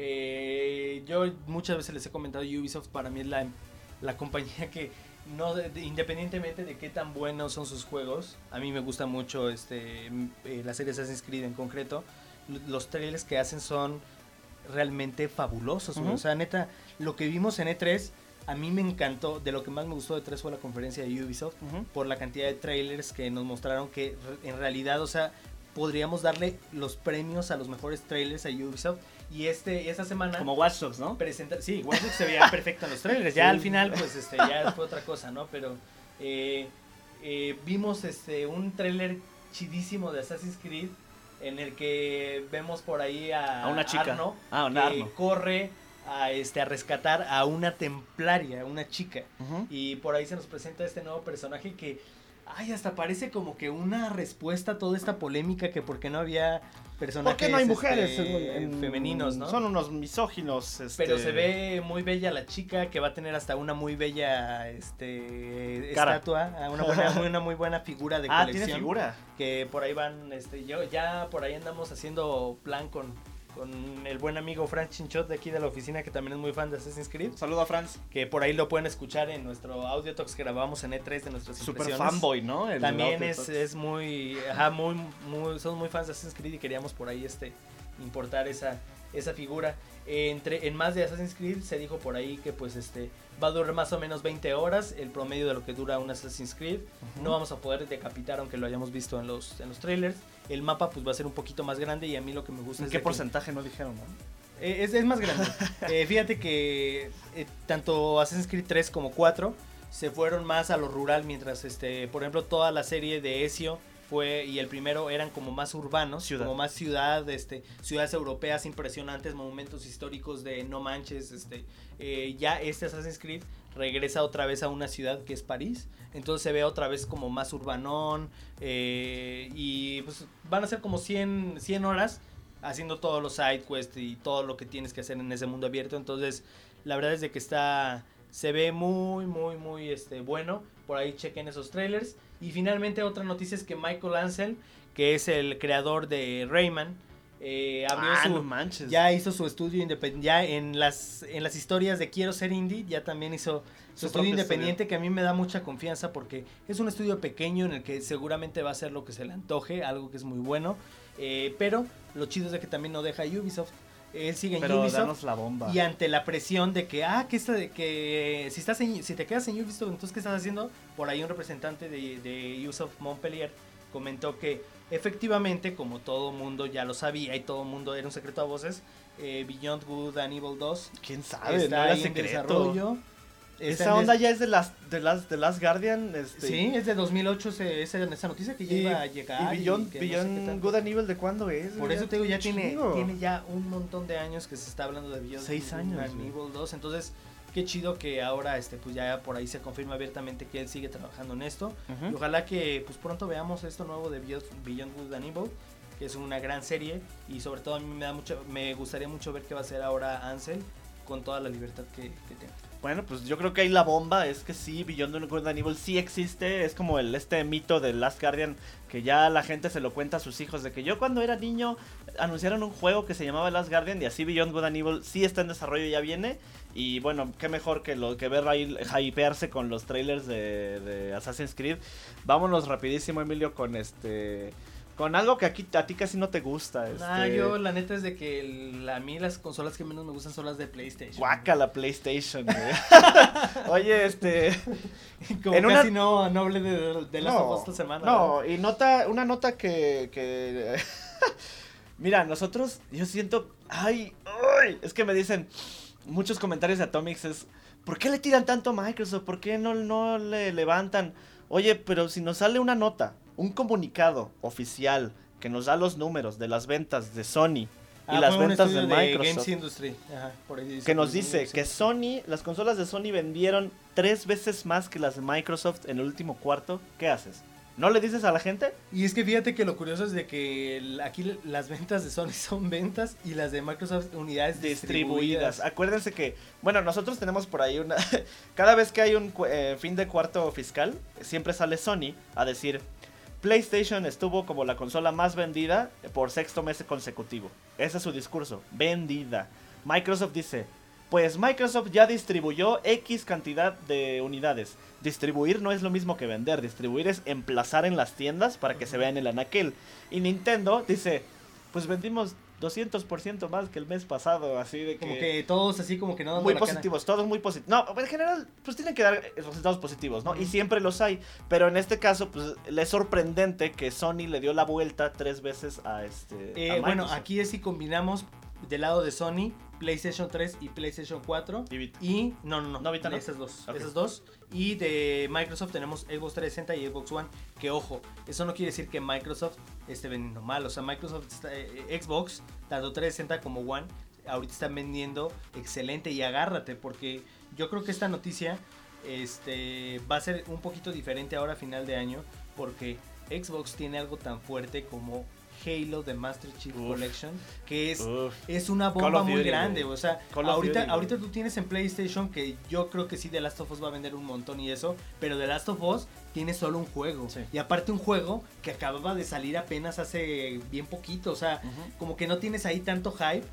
Eh, yo muchas veces les he comentado, Ubisoft para mí es la, la compañía que, no de, de, independientemente de qué tan buenos son sus juegos, a mí me gusta mucho este eh, la serie Assassin's Creed en concreto. Los trailers que hacen son realmente fabulosos. Uh-huh. O sea, neta, lo que vimos en E tres... A mí me encantó, de lo que más me gustó de tres fue la conferencia de Ubisoft, uh-huh. por la cantidad de trailers que nos mostraron que en realidad, o sea, podríamos darle los premios a los mejores trailers a Ubisoft. Y este esta semana... Como Watch Dogs, ¿no? Presenta, sí, Watch Dogs se veía perfecto en los trailers. Ya sí. Al final, pues, este, ya fue otra cosa, ¿no? Pero eh, eh, vimos este un trailer chidísimo de Assassin's Creed en el que vemos por ahí a, a una chica. Arno, ah, un que Arno. corre... a este a rescatar a una templaria, una chica. Uh-huh. Y por ahí se nos presenta este nuevo personaje que ay, hasta parece como que una respuesta a toda esta polémica que por qué no había personajes ¿Por qué no hay mujeres este, en, en, femeninos, ¿no? Son unos misóginos, este... Pero se ve muy bella la chica, que va a tener hasta una muy bella este Cara. estatua, una buena, una muy buena figura de ah, colección. ¿tiene figura? Que por ahí van, este, yo ya por ahí andamos haciendo plan con con el buen amigo Franz Chinchot de aquí de la oficina, que también es muy fan de Assassin's Creed. Saludo a Franz. Que por ahí lo pueden escuchar en nuestro audio talks que grabamos en E tres de nuestras Super impresiones. fanboy, ¿no? El también es, es muy, ajá, muy, muy, somos muy fans de Assassin's Creed y queríamos por ahí este importar esa, esa figura. Eh, entre, en más de Assassin's Creed se dijo por ahí que pues este va a durar más o menos veinte horas, el promedio de lo que dura un Assassin's Creed. Uh-huh. No vamos a poder decapitar aunque lo hayamos visto en los, en los trailers. El mapa pues va a ser un poquito más grande y a mí lo que me gusta ¿En es qué de porcentaje que, no dijeron, no? Eh, es, es más grande. eh, fíjate que eh, tanto Assassin's Creed tres como cuatro se fueron más a lo rural, mientras este, por ejemplo, toda la serie de Ezio fue y el primero eran como más urbanos, ciudad. como más ciudad, este, ciudades europeas impresionantes, monumentos históricos de no manches, este, eh, ya este Assassin's Creed regresa otra vez a una ciudad que es París, entonces se ve otra vez como más urbanón, eh, y pues van a ser como cien, cien horas haciendo todos los side quests y todo lo que tienes que hacer en ese mundo abierto. Entonces la verdad es de que está, se ve muy muy muy este bueno, por ahí chequen esos trailers. Y finalmente otra noticia es que Michael Ansel, que es el creador de Rayman, eh, abrió ah, su, no manches. ya hizo su estudio independiente, ya en las en las historias de Quiero Ser Indie, ya también hizo su, su estudio independiente, estudio. Que a mí me da mucha confianza porque es un estudio pequeño en el que seguramente va a hacer lo que se le antoje, algo que es muy bueno, eh, pero lo chido es de que también no deja Ubisoft. Él sigue en pero Ubisoft danos la bomba. Y ante la presión de que ah que esta de que si estás en, si te quedas en Ubisoft, entonces ¿qué estás haciendo? Por ahí un representante de, de Ubisoft Montpellier comentó que efectivamente, como todo mundo ya lo sabía y todo mundo era un secreto a voces, eh, Beyond Good and Evil dos, quién sabe, está no era ahí secreto. En desarrollo. Esa onda ya es de las de las de Last Guardian, este. Sí, es de dos mil ocho ese, esa, esa noticia que ya y, iba a llegar. Y Beyond, y Beyond no sé Good and Evil, ¿de cuándo es? Por eso te digo, ya tiene, tiene ya un montón de años que se está hablando de Beyond Seis Good años, and Evil dos, entonces qué chido que ahora este pues ya por ahí se confirma abiertamente que él sigue trabajando en esto. Uh-huh. Y ojalá que pues pronto veamos esto nuevo de Beyond, Beyond Good and Evil, que es una gran serie y sobre todo a mí me da mucho, me gustaría mucho ver qué va a hacer ahora Ansel con toda la libertad que, que tenga. Bueno, pues yo creo que ahí la bomba es que sí, Beyond Good and Evil sí existe. Es como el este mito de Last Guardian que ya la gente se lo cuenta a sus hijos, de que yo cuando era niño anunciaron un juego que se llamaba Last Guardian y así Beyond Good and Evil sí está en desarrollo, ya viene. Y bueno, qué mejor que lo que ver ahí hypearse con los trailers de, de Assassin's Creed. Vámonos rapidísimo, Emilio, con este... con algo que aquí a ti casi no te gusta. Este... Ah, yo la neta es de que el, a mí las consolas que menos me gustan son las de PlayStation. Guaca la PlayStation, güey. Oye, este... Como en casi una... no, no hablé de, de Last of Us esta semana. No, ¿verdad? Y nota, una nota que... que... Mira, nosotros, yo siento... Ay, ay, es que me dicen... muchos comentarios de Atomics es, ¿por qué le tiran tanto a Microsoft? ¿Por qué no, no le levantan? Oye, pero si nos sale una nota, un comunicado oficial que nos da los números de las ventas de Sony y ah, las fue ventas un de estudio de Microsoft, Games Industry. Ajá, por ahí dice que nos que dice Games que Industry. Sony, las consolas de Sony vendieron tres veces más que las de Microsoft en el último cuarto. ¿Qué haces? ¿No le dices a la gente? Y es que fíjate que lo curioso es de que el- aquí las ventas de Sony son ventas y las de Microsoft unidades Distribuidas. distribuidas. Acuérdense que, bueno, nosotros tenemos por ahí una... Cada vez que hay un cu- eh, fin de cuarto fiscal, siempre sale Sony a decir, PlayStation estuvo como la consola más vendida por sexto mes consecutivo. Ese es su discurso, vendida. Microsoft dice, pues Microsoft ya distribuyó X cantidad de unidades. Distribuir no es lo mismo que vender, distribuir es emplazar en las tiendas para que se vea en el anaquel. Y Nintendo dice, pues vendimos doscientos por ciento más que el mes pasado, así de que... Como que todos así como que no dando Muy la cara. positivos, todos muy positivos. No, en general, pues tienen que dar resultados positivos, ¿no? Ujú. Y siempre los hay. Pero en este caso, pues, le es sorprendente que Sony le dio la vuelta tres veces a este... Eh, a bueno, Microsoft. aquí es si combinamos del lado de Sony, PlayStation tres y PlayStation cuatro. Y Vita. Y, no, no, no, No, Vita no. esas dos, Ok. esas dos. Y de Microsoft tenemos Xbox trescientos sesenta y Xbox One, que ojo, eso no quiere decir que Microsoft esté vendiendo mal, o sea, Microsoft, está, eh, Xbox, tanto trescientos sesenta como One, ahorita están vendiendo excelente y agárrate, porque yo creo que esta noticia este, va a ser un poquito diferente ahora a final de año, porque Xbox tiene algo tan fuerte como Halo The Master Chief Uf. Collection, que es... Uf. Es una Call bomba of muy Duty, grande, güey. o sea, Call of ahorita, Duty, ahorita güey. tú tienes en PlayStation que yo creo que sí The Last of Us va a vender un montón y eso, pero The Last of Us tiene solo un juego. Sí. Y aparte un juego que acababa de salir apenas hace bien poquito, o sea, Ujú. como que no tienes ahí tanto hype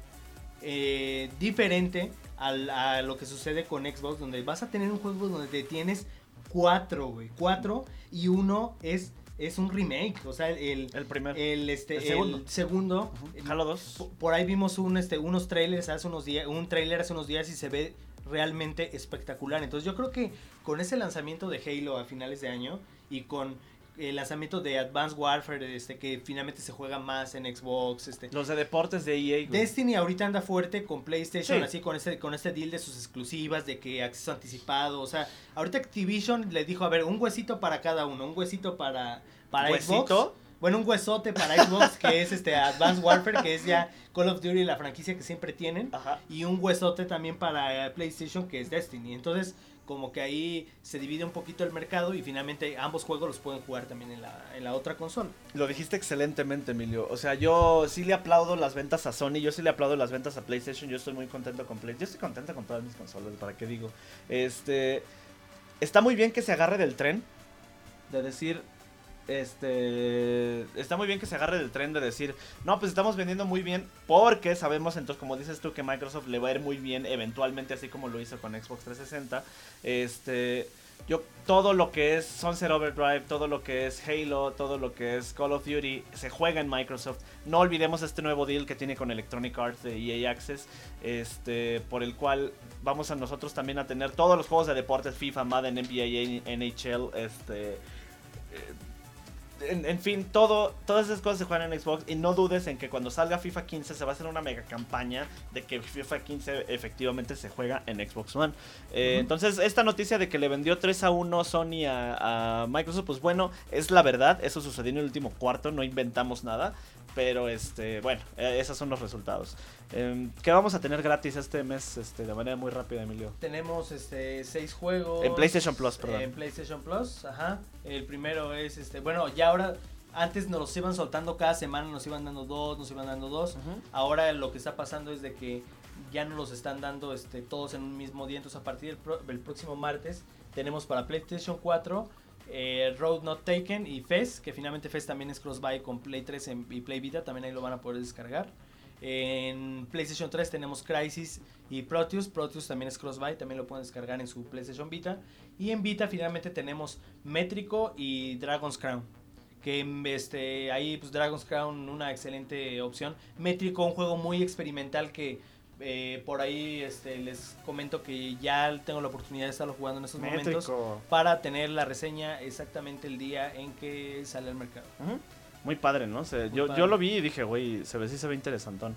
eh, diferente al, a lo que sucede con Xbox, donde vas a tener un juego donde te tienes cuatro, güey, cuatro y uno es... Es un remake, o sea, el, El primer. el, este, El el segundo. segundo, Ujú. Halo dos. P- Por ahí vimos un, este, unos trailers hace unos días, un trailer hace unos días y se ve realmente espectacular. Entonces yo creo que con ese lanzamiento de Halo a finales de año y con el lanzamiento de Advanced Warfare, este, que finalmente se juega más en Xbox, este, Los de deportes de E A, güey. Destiny ahorita anda fuerte con PlayStation, Sí. así con este, con este deal de sus exclusivas, de que acceso anticipado, o sea, ahorita Activision le dijo, a ver, un huesito para cada uno, un huesito para, para ¿Huesito? Xbox. Bueno, un huesote para Xbox, que es este Advanced Warfare, que es ya Call of Duty, la franquicia que siempre tienen. Ajá. Y un huesote también para eh, PlayStation, que es Destiny. Entonces, como que ahí se divide un poquito el mercado y finalmente ambos juegos los pueden jugar también en la, en la otra consola. Lo dijiste excelentemente, Emilio. O sea, yo sí le aplaudo las ventas a Sony, yo sí le aplaudo las ventas a PlayStation, yo estoy muy contento con PlayStation. Yo estoy contento con todas mis consolas, ¿para qué digo? Este, está muy bien que se agarre del tren, de decir, este, está muy bien que se agarre del tren de decir, no, pues estamos vendiendo muy bien, porque sabemos, entonces, como dices tú, que Microsoft le va a ir muy bien eventualmente, así como lo hizo con Xbox trescientos sesenta. Este, yo, todo lo que es Sunset Overdrive, todo lo que es Halo, todo lo que es Call of Duty, se juega en Microsoft. No olvidemos este nuevo deal que tiene con Electronic Arts de E A Access, este, por el cual vamos a nosotros también a tener todos los juegos de deportes, FIFA, Madden, N B A, N H L, este... eh, En, en fin, todo, todas esas cosas se juegan en Xbox. Y no dudes en que cuando salga FIFA quince se va a hacer una mega campaña de que FIFA quince efectivamente se juega en Xbox One. Eh, Ujú. Entonces, esta noticia de que le vendió tres a uno Sony a, a Microsoft, pues bueno, es la verdad. Eso sucedió en el último cuarto, no inventamos nada. Pero este, bueno, eh, esos son los resultados. Eh, ¿Qué vamos a tener gratis este mes este, de manera muy rápida, Emilio? Tenemos este seis juegos. En PlayStation Plus, perdón. En PlayStation Plus, ajá. El primero es este, bueno, ya ahora antes nos los iban soltando cada semana, nos iban dando dos, nos iban dando dos. Ujú. Ahora lo que está pasando es de que ya no los están dando este todos en un mismo día, entonces a partir del, pro- del próximo martes tenemos para PlayStation cuatro eh, Road Not Taken y Fez, que finalmente Fez también es cross-buy con Play tres en- y Play Vita, también ahí lo van a poder descargar. En PlayStation tres tenemos Crysis y Proteus. Proteus también es cross-buy, también lo pueden descargar en su PlayStation Vita. Y en Vita finalmente tenemos Métrico y Dragon's Crown. Que este, ahí pues Dragon's Crown una excelente opción. Métrico, un juego muy experimental que eh, por ahí este, les comento que ya tengo la oportunidad de estarlo jugando en estos momentos. Métrico. Para tener la reseña exactamente el día en que sale al mercado. Ujú. Muy padre, ¿no? Se- Muy yo, padre. yo lo vi y dije, güey, se ve, sí se ve interesantón.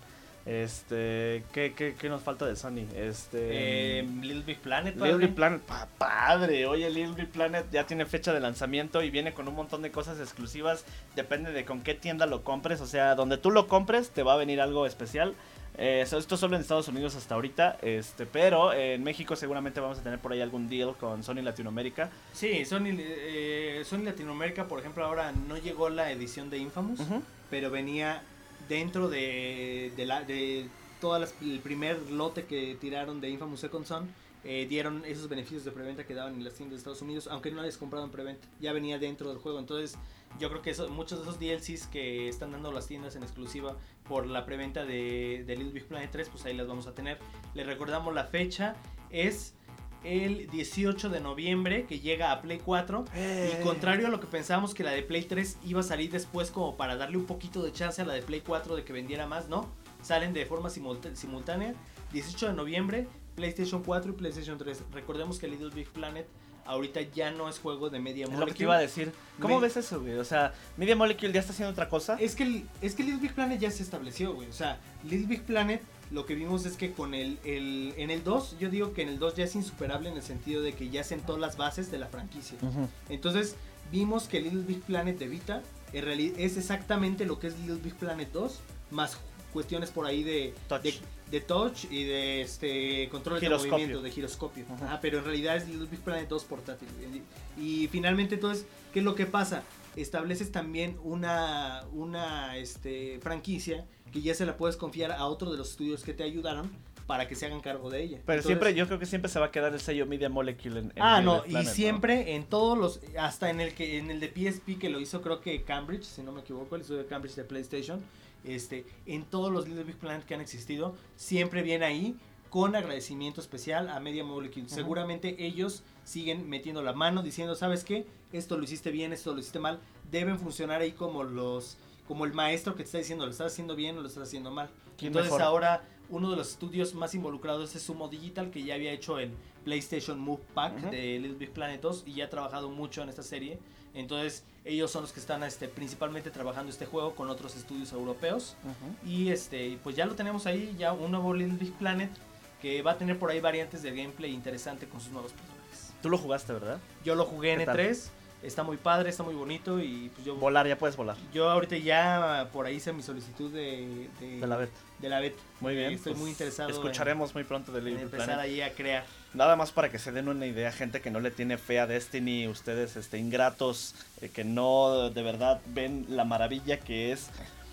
Este, ¿qué, qué, qué nos falta de Sony? Este, eh, Little Big Planet. Little Big Planet, pa, padre. Oye, Little Big Planet ya tiene fecha de lanzamiento y viene con un montón de cosas exclusivas. Depende de con qué tienda lo compres. O sea, donde tú lo compres te va a venir algo especial. Eh, esto solo en Estados Unidos hasta ahorita, este, pero eh, en México seguramente vamos a tener por ahí algún deal con Sony Latinoamérica. Sí, Sony, eh, Sony Latinoamérica, por ejemplo, ahora no llegó la edición de Infamous, uh-huh. pero venía dentro de, de, la, de todo el primer lote que tiraron de Infamous Second Son. Eh, dieron esos beneficios de preventa que daban en las tiendas de Estados Unidos, aunque no hayas comprado en preventa, ya venía dentro del juego. Entonces yo creo que eso, muchos de esos D L Cs que están dando las tiendas en exclusiva por la preventa de, de Little Big Planet tres, pues ahí las vamos a tener. Les recordamos la fecha, es el dieciocho de noviembre, que llega a Play cuatro. Eh. Y contrario a lo que pensábamos que la de Play tres iba a salir después como para darle un poquito de chance a la de Play cuatro de que vendiera más, no, salen de forma simultánea, simultánea dieciocho de noviembre, PlayStation cuatro y PlayStation tres. Recordemos que Little Big Planet ahorita ya no es juego de Media Molecule. Es lo que te iba a decir. ¿Cómo Me... ves eso, güey? O sea, Media Molecule ya está haciendo otra cosa. Es que, es que Little Big Planet ya se estableció, güey. O sea, Little Big Planet, lo que vimos es que con el, el en el dos, yo digo que en el dos ya es insuperable en el sentido de que ya sentó las bases de la franquicia. Uh-huh. Entonces, vimos que Little Big Planet de Vita en realidad es exactamente lo que es Little Big Planet dos, más cuestiones por ahí de touch, de, de touch y de este control de movimiento, de giroscopio. Uh-huh. Ajá, pero en realidad es Little Big Planet dos portátil. Y, y finalmente, entonces, ¿qué es lo que pasa? Estableces también una, una este, franquicia que ya se la puedes confiar a otro de los estudios que te ayudaron para que se hagan cargo de ella. Pero entonces, siempre, yo creo que siempre se va a quedar el sello Media Molecule en, en Ah, no, Planet, y siempre, ¿no? En todos los, hasta en el que en el de P S P que lo hizo, creo que Cambridge, si no me equivoco, el estudio de Cambridge de PlayStation, este, en todos los Little Big Planet que han existido, siempre viene ahí con agradecimiento especial a Media Molecule. Uh-huh. Seguramente ellos siguen metiendo la mano, diciendo, ¿sabes qué? Esto lo hiciste bien, esto lo hiciste mal. Deben funcionar ahí como los, como el maestro que te está diciendo, ¿lo estás haciendo bien o lo estás haciendo mal? Entonces mejor? Ahora uno de los estudios más involucrados es Sumo Digital, que ya había hecho el PlayStation Move Pack uh-huh. de Little Big Planet dos y ya ha trabajado mucho en esta serie. Entonces ellos son los que están este, principalmente trabajando este juego con otros estudios europeos. Uh-huh. Y este, pues ya lo tenemos ahí, ya un nuevo Little Big Planet que va a tener por ahí variantes de gameplay interesante con sus nuevos personajes. Tú lo jugaste, ¿verdad? Yo lo jugué en E tres. Está muy padre, está muy bonito y pues yo... Volar, ya puedes volar. Yo ahorita ya por ahí hice mi solicitud de... De, de la beta. De la beta. Muy bien. Estoy pues muy interesado escucharemos en, muy pronto de Little Big Planet. Empezar ahí a crear. Nada más para que se den una idea, gente que no le tiene fe a Destiny, ustedes este, ingratos, eh, que no de verdad ven la maravilla que es.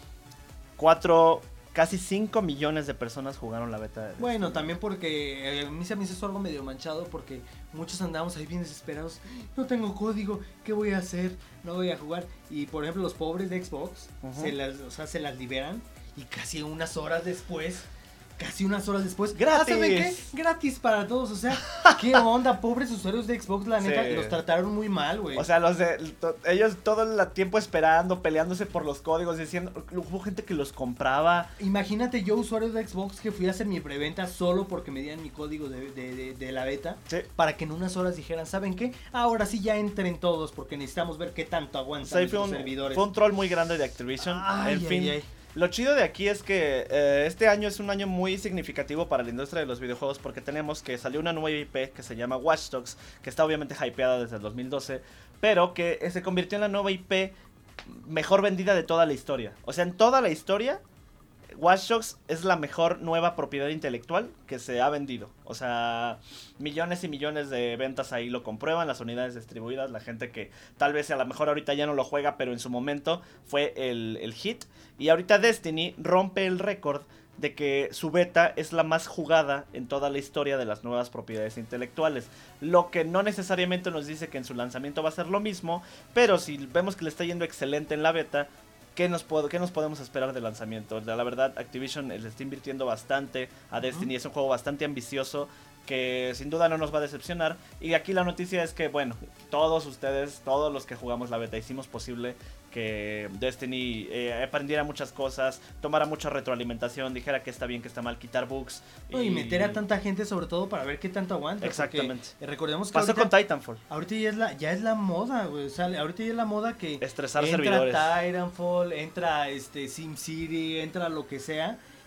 Cuatro... Casi cinco millones de personas jugaron la beta. De bueno, Destiny. También porque a mí se me hizo algo medio manchado porque muchos andamos ahí bien desesperados. No tengo código, ¿qué voy a hacer? No voy a jugar. Y por ejemplo, los pobres de Xbox uh-huh. se las, o sea, se las liberan y casi unas horas después... Casi unas horas después, ¡gratis! ¿Saben qué? Gratis para todos, o sea, ¿qué onda? Pobres usuarios de Xbox, la neta, sí. Los trataron muy mal, güey. O sea, los de, to, ellos todo el tiempo esperando, peleándose por los códigos, diciendo, hubo gente que los compraba. Imagínate yo, usuario de Xbox, que fui a hacer mi preventa solo porque me dieran mi código de, de, de, de la beta, sí. Para que en unas horas dijeran, ¿saben qué? Ahora sí ya entren todos, porque necesitamos ver qué tanto aguantan sí, los un, servidores. Fue un troll muy grande de Activision, ay, en ay, fin. Ay. Lo chido de aquí es que eh, este año es un año muy significativo para la industria de los videojuegos porque tenemos que salió una nueva I P que se llama Watch Dogs, que está obviamente hypeada desde el dos mil doce, pero que se convirtió en la nueva I P mejor vendida de toda la historia. O sea, en toda la historia, Watch Dogs es la mejor nueva propiedad intelectual que se ha vendido. O sea, millones y millones de ventas ahí lo comprueban, las unidades distribuidas, la gente que tal vez a lo mejor ahorita ya no lo juega, pero en su momento fue el, el hit. Y ahorita Destiny rompe el récord de que su beta es la más jugada en toda la historia de las nuevas propiedades intelectuales. Lo que no necesariamente nos dice que en su lanzamiento va a ser lo mismo, pero si vemos que le está yendo excelente en la beta, ¿Qué nos, puedo, ¿Qué nos podemos esperar del lanzamiento? La verdad, Activision le está invirtiendo bastante a Destiny. Uh-huh. Es un juego bastante ambicioso que sin duda no nos va a decepcionar. Y aquí la noticia es que, bueno, todos ustedes, todos los que jugamos la beta, hicimos posible que Destiny eh, aprendiera muchas cosas, tomara mucha retroalimentación, dijera que está bien, que está mal, quitar bugs. Y, y meter a tanta gente sobre todo para ver qué tanto aguanta. Exactamente. Porque, recordemos que pasó ahorita, con Titanfall. Ahorita ya es la, ya es la moda, güey. O sea, ahorita ya es la moda que estresar entra servidores. Titanfall, entra este SimCity, entra lo que sea.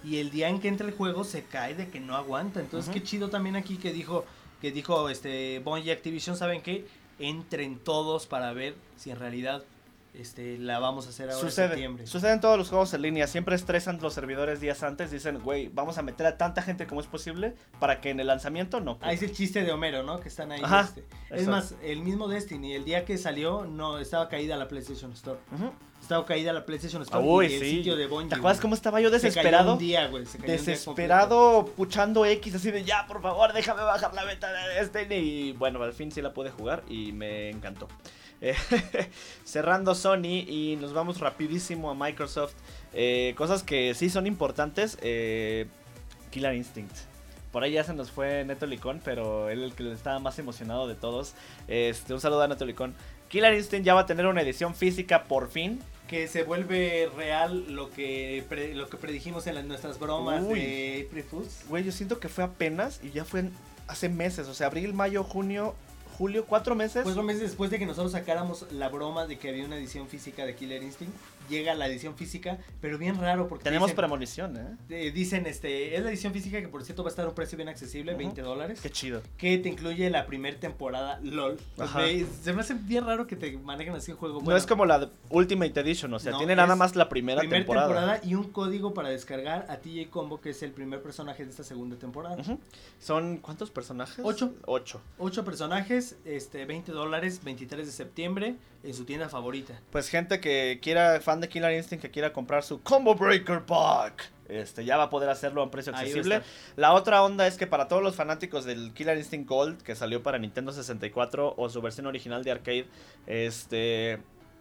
y el día en que entra el juego se cae de que no aguanta. Entonces, uh-huh. qué chido también aquí que dijo, que dijo este Bungie Activision, ¿saben qué? Entren todos para ver si en realidad este la vamos a hacer ahora Sucede, en septiembre. Sucede en todos los juegos en línea, siempre estresan los servidores días antes, dicen, güey, vamos a meter a tanta gente como es posible para que en el lanzamiento no. Ah, es el chiste de Homero, ¿no? Que están ahí. Ajá, este. Es más, el mismo Destiny, el día que salió, no estaba caída la PlayStation Store. Uh-huh. Estaba caída la PlayStation Store Uy, y el sí. sitio de Bungie. ¿Te acuerdas cómo estaba yo desesperado? Se cayó un día, güey. Se cayó desesperado, un día puchando X, así de ya, por favor, déjame bajar la beta de Destiny. Y bueno, al fin sí la pude jugar y me encantó. Eh, cerrando Sony y nos vamos rapidísimo a Microsoft. Eh, cosas que sí son importantes. Eh, Killer Instinct. Por ahí ya se nos fue Neto Licón, pero él el que estaba más emocionado de todos. Este, un saludo a Neto Licón. Killer Instinct ya va a tener una edición física por fin. Que se vuelve real lo que pre, lo que predijimos en las, nuestras bromas Uy. de April Fools. Güey, yo siento que fue apenas y ya fue en, hace meses. O sea, abril, mayo, junio, julio, cuatro meses. Cuatro meses después de que nosotros sacáramos la broma de que había una edición física de Killer Instinct, llega la edición física, pero bien raro porque tenemos dicen, premonición, ¿eh? eh Dicen, este, es la edición física que por cierto va a estar a un precio bien accesible, uh-huh. veinte dólares. Qué chido. Que te incluye la primera temporada, LOL. Me, se me hace bien raro que te manejen así un juego. No bueno, es como la Ultimate Edition, o sea, no, tiene nada más la primera, primera temporada. temporada y un código para descargar a T J Combo, que es el primer personaje de esta segunda temporada. Uh-huh. ¿Son cuántos personajes? Ocho. Ocho. Ocho personajes, este, veinte dólares, veintitrés de septiembre, en su tienda favorita. Pues gente que quiera, fan de Killer Instinct, que quiera comprar su Combo Breaker Pack, este, ya va a poder hacerlo a un precio accesible. La otra onda es que para todos los fanáticos del Killer Instinct Gold, que salió para Nintendo sesenta y cuatro o su versión original de arcade, este,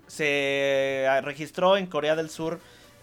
se registró en Corea del Sur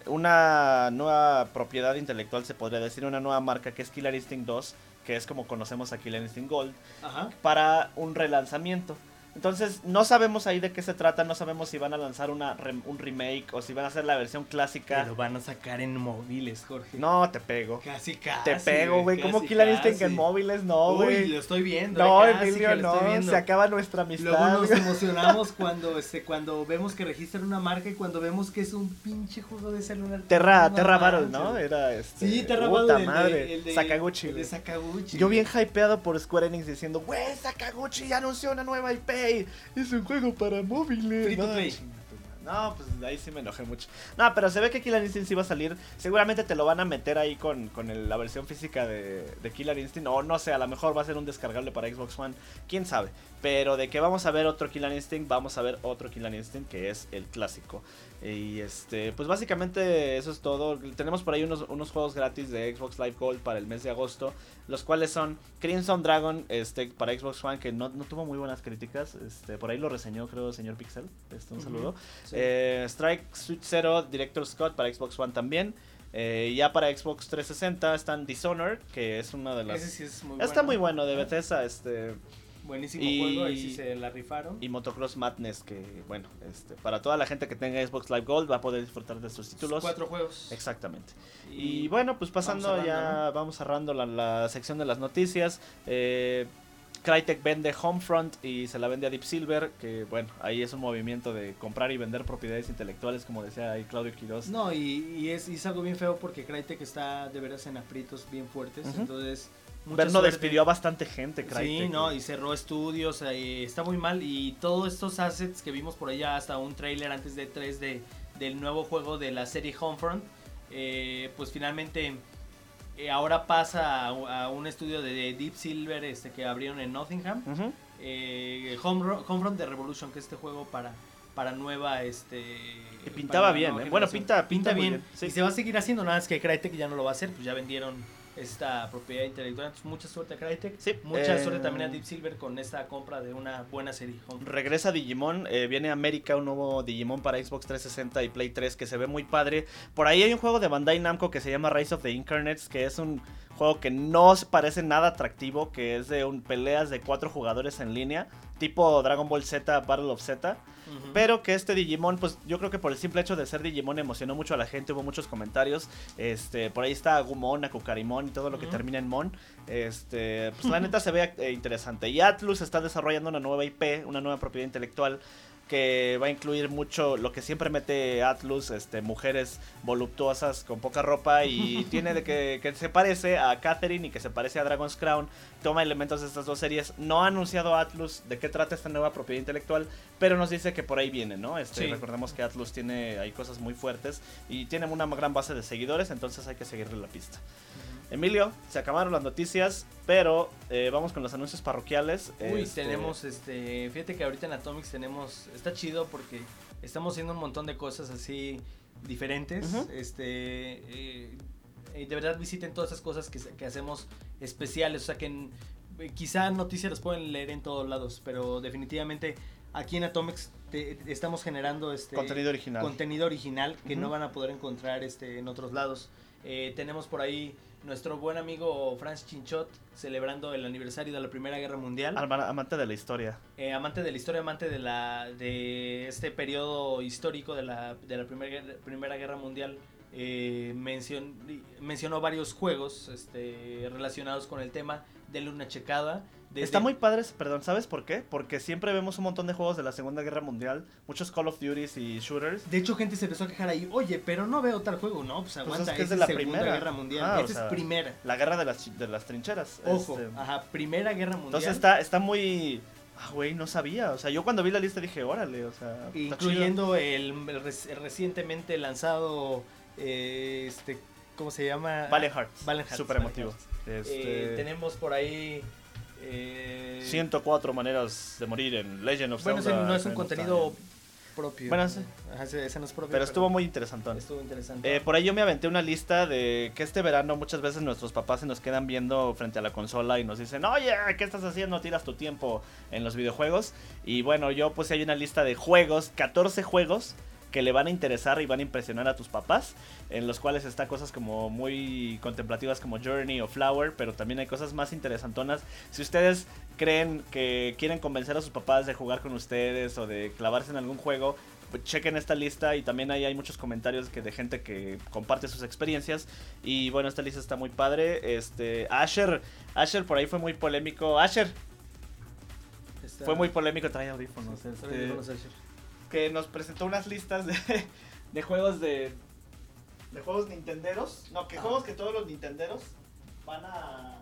una nueva propiedad intelectual, se podría decir, una nueva marca que es Killer Instinct dos, que es como conocemos a Killer Instinct Gold, Ajá. para un relanzamiento. Entonces no sabemos ahí de qué se trata, no sabemos si van a lanzar una re- un remake o si van a hacer la versión clásica. Pero van a sacar en móviles, Jorge. No, te pego. Casi, casi. Te pego, güey. ¿Cómo Killer Instinct en móviles? No, güey. Uy, lo estoy viendo. No, casi Emilio, no. Se acaba nuestra amistad. Luego nos emocionamos cuando este cuando vemos que registran una marca y cuando vemos que es un pinche juego de celular. Terra, no, Terra Battle, ¿no? Era este. Sí, Terra Battle. Puta madre. El de, el de Sakaguchi. El de Sakaguchi. Yo bien hypeado por Square Enix diciendo, güey, Sakaguchi ya anunció una nueva I P. Es un juego para móviles. Free to no, play. No, pues ahí sí me enojé mucho. No, pero se ve que Killer Instinct sí va a salir. Seguramente te lo van a meter ahí con, con el, la versión física de, de Killer Instinct. O no sé, a lo mejor va a ser un descargable para Xbox One. Quién sabe. Pero de que vamos a ver otro Killer Instinct, vamos a ver otro Killer Instinct, que es el clásico. Y este, pues básicamente eso es todo. Tenemos por ahí unos, unos juegos gratis de Xbox Live Gold para el mes de agosto. Los cuales son Crimson Dragon, este, para Xbox One, que no, no tuvo muy buenas críticas. Este, por ahí lo reseñó, creo, señor Pixel. Este, un saludo. Uh-huh. Sí. Eh, Strike Suit Zero Director Scott para Xbox One también. Eh, ya para Xbox trescientos sesenta están Dishonored, que es una de las... Ese sí es muy Está bueno. muy bueno, de Bethesda, este... Buenísimo y, juego, ahí sí se la rifaron. Y Motocross Madness, que bueno, este, para toda la gente que tenga Xbox Live Gold va a poder disfrutar de sus títulos. Cuatro juegos. Exactamente. Y, y bueno, pues pasando vamos cerrando, ya, ¿no? Vamos cerrando la, la sección de las noticias. Eh... Crytek vende Homefront y se la vende a Deep Silver, que bueno, ahí es un movimiento de comprar y vender propiedades intelectuales, como decía ahí Claudio Quiroz. No, y, y, es, y es algo bien feo porque Crytek está de veras en aprietos bien fuertes, uh-huh. entonces... Verno despidió a bastante gente, Crytek. Sí, no, y cerró estudios, eh, está muy mal, y todos estos assets que vimos por allá, hasta un trailer antes de E tres de, del nuevo juego de la serie Homefront, eh, pues finalmente... ahora pasa a, a un estudio de Deep Silver este que abrieron en Nottingham, uh-huh. eh, Home, Homefront de Revolution, que es este juego para para nueva este y pintaba bien, ¿eh? Bueno, pinta pinta, pinta bien, bien. Sí. Y se va a seguir haciendo, nada más que Crytek ya no lo va a hacer, pues ya vendieron esta propiedad intelectual. Entonces, mucha suerte a Crytek, sí, mucha eh, suerte también a Deep Silver con esta compra de una buena serie. Home. Regresa Digimon, eh, viene a América un nuevo Digimon para Xbox trescientos sesenta y Play tres que se ve muy padre. Por ahí hay un juego de Bandai Namco que se llama Rise of the Incarnates, que es un juego que no parece nada atractivo, que es de un, peleas de cuatro jugadores en línea, tipo Dragon Ball Z, Battle of Z. Uh-huh. Pero que este Digimon, pues yo creo que por el simple hecho de ser Digimon emocionó mucho a la gente, hubo muchos comentarios. Este, por ahí está Agumon, Akukarimon y todo lo que uh-huh. termina en Mon. Este, pues la neta se ve eh, interesante. Y Atlus está desarrollando una nueva I P, una nueva propiedad intelectual que va a incluir mucho lo que siempre mete Atlus, este, mujeres voluptuosas con poca ropa, y tiene de que, que se parece a Catherine y que se parece a Dragon's Crown, toma elementos de estas dos series. No ha anunciado Atlus de qué trata esta nueva propiedad intelectual, pero nos dice que por ahí viene, ¿no? Este, sí. Recordemos que Atlus tiene ahí cosas muy fuertes y tiene una gran base de seguidores, entonces hay que seguirle la pista. Emilio, se acabaron las noticias, pero eh, vamos con los anuncios parroquiales. Uy, este... tenemos, este, fíjate que ahorita en Atomics tenemos, está chido porque estamos haciendo un montón de cosas así diferentes. Uh-huh. Este, eh, de verdad visiten todas esas cosas que, que hacemos especiales, o sea que en, quizá noticias las pueden leer en todos lados, pero definitivamente aquí en Atomics te, te estamos generando este contenido original, contenido original que uh-huh. no van a poder encontrar este en otros lados. Eh, tenemos por ahí nuestro buen amigo Franz Chinchot celebrando el aniversario de la Primera Guerra Mundial. Amante de la historia. Eh, amante de la historia, amante de la de este periodo histórico de la, de la Primera, Primera Guerra Mundial. Eh, mencion, mencionó varios juegos este, relacionados con el tema. Denle una checada. Desde... Está muy padre, perdón, ¿sabes por qué? Porque siempre vemos un montón de juegos de la Segunda Guerra Mundial, muchos Call of Duty y shooters. De hecho, gente se empezó a quejar ahí, oye, pero no veo tal juego, ¿no? Pues aguanta, pues es, que es de la Segunda primera. Guerra Mundial, ah, esta es primera. La guerra de las, de las trincheras. Ojo, este... ajá, Primera Guerra Mundial. Entonces está, está muy... Ah, güey, no sabía, o sea, yo cuando vi la lista dije, órale, o sea... Incluyendo el, el, el recientemente lanzado, eh, este, ¿cómo se llama? Valiant Hearts. Valiant Hearts. Súper emotivo. Este... Eh, tenemos por ahí... Eh... ciento cuatro maneras de morir en Legend of Zelda. Bueno, ese no es un contenido propio. Bueno, sí. Ajá, ese, ese no es propio. Pero, pero estuvo muy interesante. Estuvo interesante. Eh, por ahí yo me aventé una lista de que este verano muchas veces nuestros papás se nos quedan viendo frente a la consola y nos dicen, oye, ¿qué estás haciendo? Tiras tu tiempo en los videojuegos. Y bueno, yo puse ahí una lista de juegos, catorce juegos que le van a interesar y van a impresionar a tus papás, en los cuales está cosas como muy contemplativas como Journey o Flower, pero también hay cosas más interesantonas. Si ustedes creen que quieren convencer a sus papás de jugar con ustedes o de clavarse en algún juego, pues chequen esta lista, y también ahí hay muchos comentarios que de gente que comparte sus experiencias. Y bueno, esta lista está muy padre. Este, Asher, Asher por ahí fue muy polémico. Asher está... fue muy polémico, trae audífonos. Sí, este... trae audífonos, Asher. Que nos presentó unas listas de, de juegos de de juegos nintenderos. No, que ah. juegos que todos los nintenderos van a...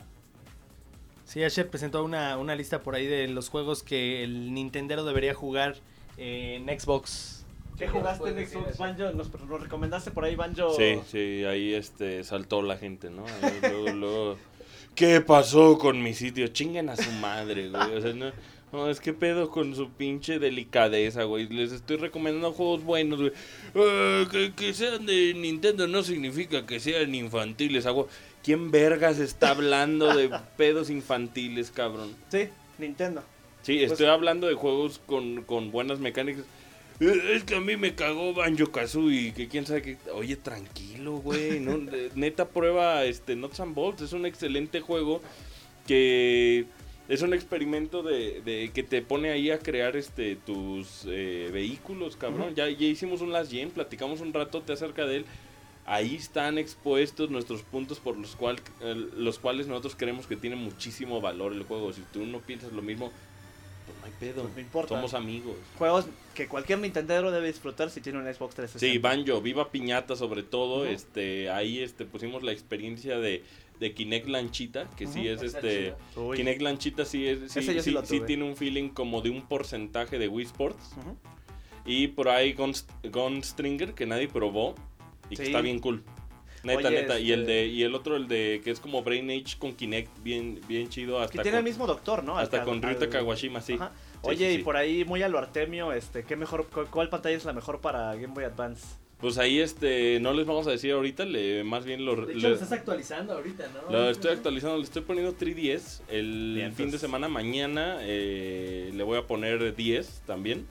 Sí, Asher presentó una, una lista por ahí de los juegos que el nintendero debería jugar en Xbox. ¿Qué jugaste en Xbox, Banjo? ¿Nos lo recomendaste por ahí, Banjo? Sí, sí, ahí este saltó la gente, ¿no? Ahí, luego, luego, ¿qué pasó con mi sitio? Chinguen a su madre, güey. O sea, no... No, es que pedo con su pinche delicadeza, güey. Les estoy recomendando juegos buenos, güey. Uh, que, que sean de Nintendo no significa que sean infantiles, güey. ¿Quién vergas está hablando de pedos infantiles, cabrón? Sí, Nintendo. Sí, pues... estoy hablando de juegos con, con buenas mecánicas. Es que a mí me cagó Banjo-Kazooie, que quién sabe qué... Oye, tranquilo, güey. ¿No? Neta, prueba este Nuts and Bolts. Es un excelente juego que... Es un experimento de, de que te pone ahí a crear este tus eh, vehículos, cabrón. Uh-huh. Ya, ya hicimos un Last Gen, platicamos un ratote acerca de él. Ahí están expuestos nuestros puntos por los, cual, eh, los cuales nosotros creemos que tiene muchísimo valor el juego. Si tú no piensas lo mismo, pues no hay pedo. Pues no importa. Somos amigos. Juegos que cualquier nintendero debe disfrutar si tiene un Xbox trescientos sesenta. Sí, Banjo, Viva Piñata sobre todo. Uh-huh. este Ahí este pusimos la experiencia de... de Kinect Lanchita, que uh-huh. sí es este... Uy. Kinect Lanchita sí es sí, sí, sí, sí tiene un feeling como de un porcentaje de Wii Sports. Uh-huh. Y por ahí Gunst- Gunstringer, que nadie probó y sí. que está bien cool. Neta, Oye, neta. Este... Y el de y el otro, el de que es como Brain Age con Kinect, bien bien chido. Hasta que tiene con, el mismo doctor, ¿no? Hasta al, con Ryuta al... Kawashima, sí. Ajá. sí Oye, sí, y sí. por ahí muy a lo Artemio, este, ¿qué mejor, cuál pantalla es la mejor para Game Boy Advance? Pues ahí este no les vamos a decir ahorita, le, más bien lo... De hecho, le, lo estás actualizando ahorita, ¿no? Lo estoy actualizando, le estoy poniendo tres D S. El bien, fin entonces... de semana, mañana, eh, le voy a poner diez también.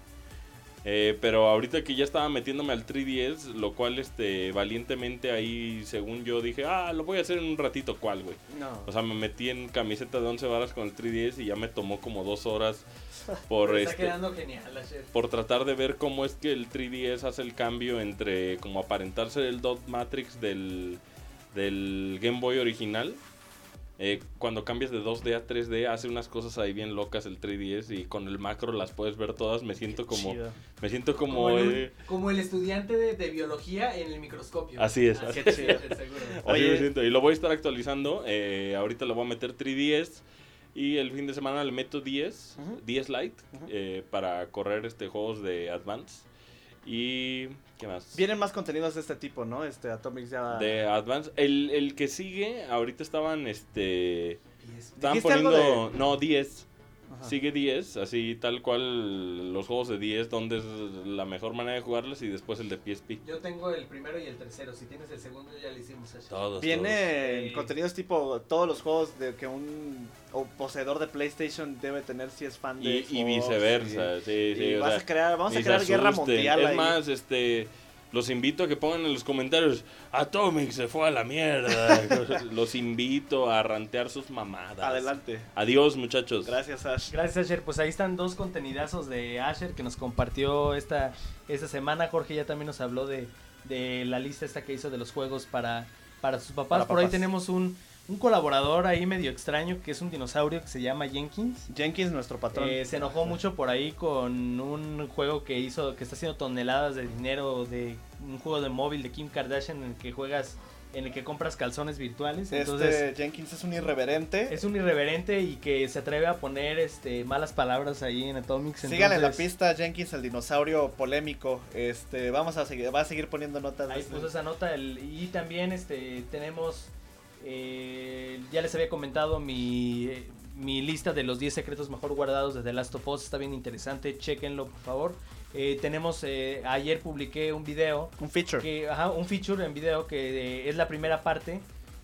Eh, pero ahorita que ya estaba metiéndome al tres D S, lo cual este valientemente ahí, según yo, dije, ah, lo voy a hacer en un ratito, ¿cuál, güey? No. O sea, me metí en camiseta de once varas con el tres D S y ya me tomó como dos horas por está este quedando genial, Asher. Por tratar de ver cómo es que el tres D S hace el cambio entre como aparentarse el dot matrix del, del Game Boy original Eh, cuando cambias de dos D a tres D hace unas cosas ahí bien locas el tres D S y con el macro las puedes ver todas. Me siento Qué como chido. me siento como, Como el, eh, como el estudiante de, de biología en el microscopio. así es. Así Qué es, chido. seguro. Así Oye. me siento. Y lo voy a estar actualizando. Eh, ahorita le voy a meter tres D S. Y el fin de semana le meto diez, Ujú. diez Lite, Ujú. eh, para correr este juegos de Advance. Y ¿qué más? Vienen más contenidos de este tipo, ¿no? Este Atomics ya... De Advance. El, el que sigue, ahorita estaban este estaban ¿Dijiste algo poniendo de- no diez. Ajá. Sigue diez, así tal cual los juegos de diez, donde es la mejor manera de jugarlos, y después el de P S P. Yo tengo el primero y el tercero. Si tienes el segundo, ya le hicimos a Todos. Viene Sí. contenidos tipo todos los juegos de que un o poseedor de PlayStation debe tener si es fan de Y, y Xbox, viceversa, y- sí, sí. y o vas sea, a crear, vamos ni a se crear guerra asusten. mundial Es ahí. más, este, los invito a que pongan en los comentarios, Atomic se fue a la mierda. Los invito a rantear sus mamadas. Adelante. Adiós, muchachos. Gracias, Ash. Gracias, Asher. Pues ahí están dos contenidazos de Asher que nos compartió esta, esta semana. Jorge ya también nos habló de, de la lista esta que hizo de los juegos para, para sus papás. Para Por ahí papás. tenemos un, un colaborador ahí medio extraño que es un dinosaurio que se llama Jenkins. Jenkins, nuestro patrón. Eh, se enojó mucho por ahí con un juego que hizo, que está haciendo toneladas de dinero, de un juego de móvil de Kim Kardashian en el que juegas, en el que compras calzones virtuales. Entonces este Jenkins es un irreverente. es un irreverente y que se atreve a poner este malas palabras ahí en Atomics. Síganle la entonces, pista, Jenkins, el dinosaurio polémico. Este, vamos a seguir, va a seguir poniendo notas. de Ahí este- puso esa nota el- y también este tenemos, eh, ya les había comentado mi, eh, mi lista de los diez secretos mejor guardados de The Last of Us. Está bien interesante, chequenlo por favor. Eh, tenemos, eh, ayer publiqué un video, un feature. que, ajá, un feature en video que eh, es la primera parte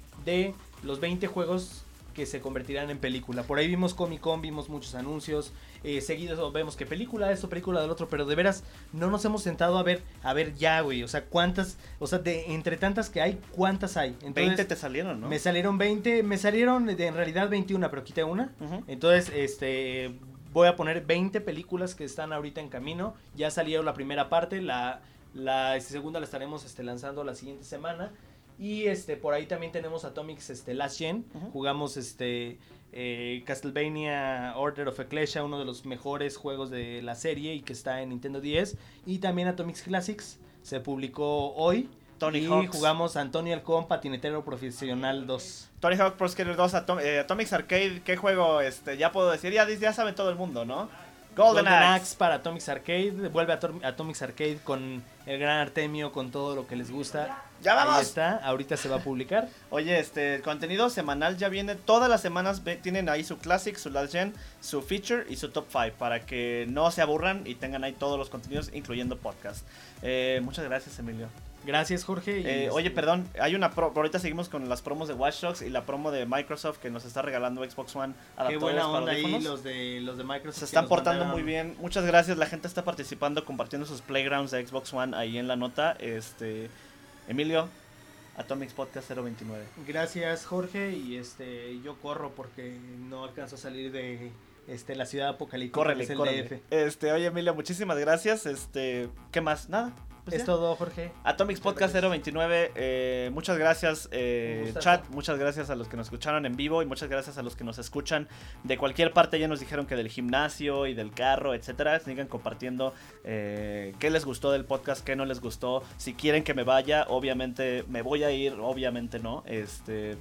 de los veinte juegos que se convertirán en película. Por ahí vimos Comic Con, vimos muchos anuncios, eh, seguidos vemos que película esto, película del otro, pero de veras no nos hemos sentado a ver, a ver ya, güey, o sea, cuántas, o sea, de entre tantas que hay, cuántas hay. Entonces, veinte te salieron, ¿no? me salieron veinte, me salieron de, en realidad veintiuna, pero quité una. Ujú. Entonces, este, voy a poner veinte películas que están ahorita en camino. Ya salió la primera parte, la, la segunda la estaremos este, lanzando la siguiente semana. Y este, por ahí también tenemos Atomics este, Last Gen. Ujú. Jugamos este, eh, Castlevania Order of Ecclesia, uno de los mejores juegos de la serie y que está en Nintendo diez. Y también Atomics Classics se publicó hoy. Tony y Hawk's. jugamos Antonio Halcón, Patinetero Profesional dos. Tony Hawk Pro Skater dos, Atom- eh, Atomics Arcade, ¿qué juego? Este, ya puedo decir, ya, ya sabe todo el mundo, ¿no? Golden, Golden Axe. Axe para Atomics Arcade. Vuelve a Atom- Atomics Arcade con el gran Artemio, con todo lo que les gusta. ¡Ya vamos! Ahí está, ahorita se va a publicar. Oye, este, el contenido semanal ya viene, todas las semanas ve- tienen ahí su Classic, su Last Gen, su Feature y su Top cinco, para que no se aburran y tengan ahí todos los contenidos, incluyendo podcast. Eh, muchas gracias, Emilio. Gracias, Jorge. y Eh, este, oye, perdón, hay una pro, ahorita seguimos con las promos de Watch Dogs y la promo de Microsoft que nos está regalando Xbox One Qué adaptadores buena para onda ahí audífonos. los de, los de Microsoft. Se que están nos portando mandaron. muy bien. Muchas gracias. La gente está participando, compartiendo sus playgrounds de Xbox One ahí en la nota. Este, Emilio, Atomics Podcast cero veintinueve. Gracias, Jorge. Y este, yo corro porque no alcanzo a salir de este, la ciudad apocalíptica. que Córrele, es el córrele. D F. Este, oye, Emilio, muchísimas gracias. Este, ¿qué más? Nada. Pues Es ya. todo, Jorge. Atomics Muchas Podcast gracias. cero veintinueve, eh, muchas gracias eh, Un gustazo. chat, muchas gracias a los que nos escucharon en vivo y muchas gracias a los que nos escuchan de cualquier parte. Ya nos dijeron que del gimnasio y del carro, etcétera. Sigan compartiendo eh, qué les gustó del podcast, qué no les gustó. Si quieren que me vaya, obviamente me voy a ir, obviamente no. Este...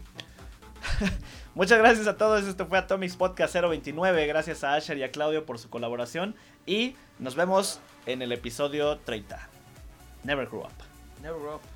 Muchas gracias a todos, esto fue Atomics Podcast cero veintinueve, gracias a Asher y a Claudio por su colaboración y nos vemos en el episodio treinta. Never Grew Up. Never up.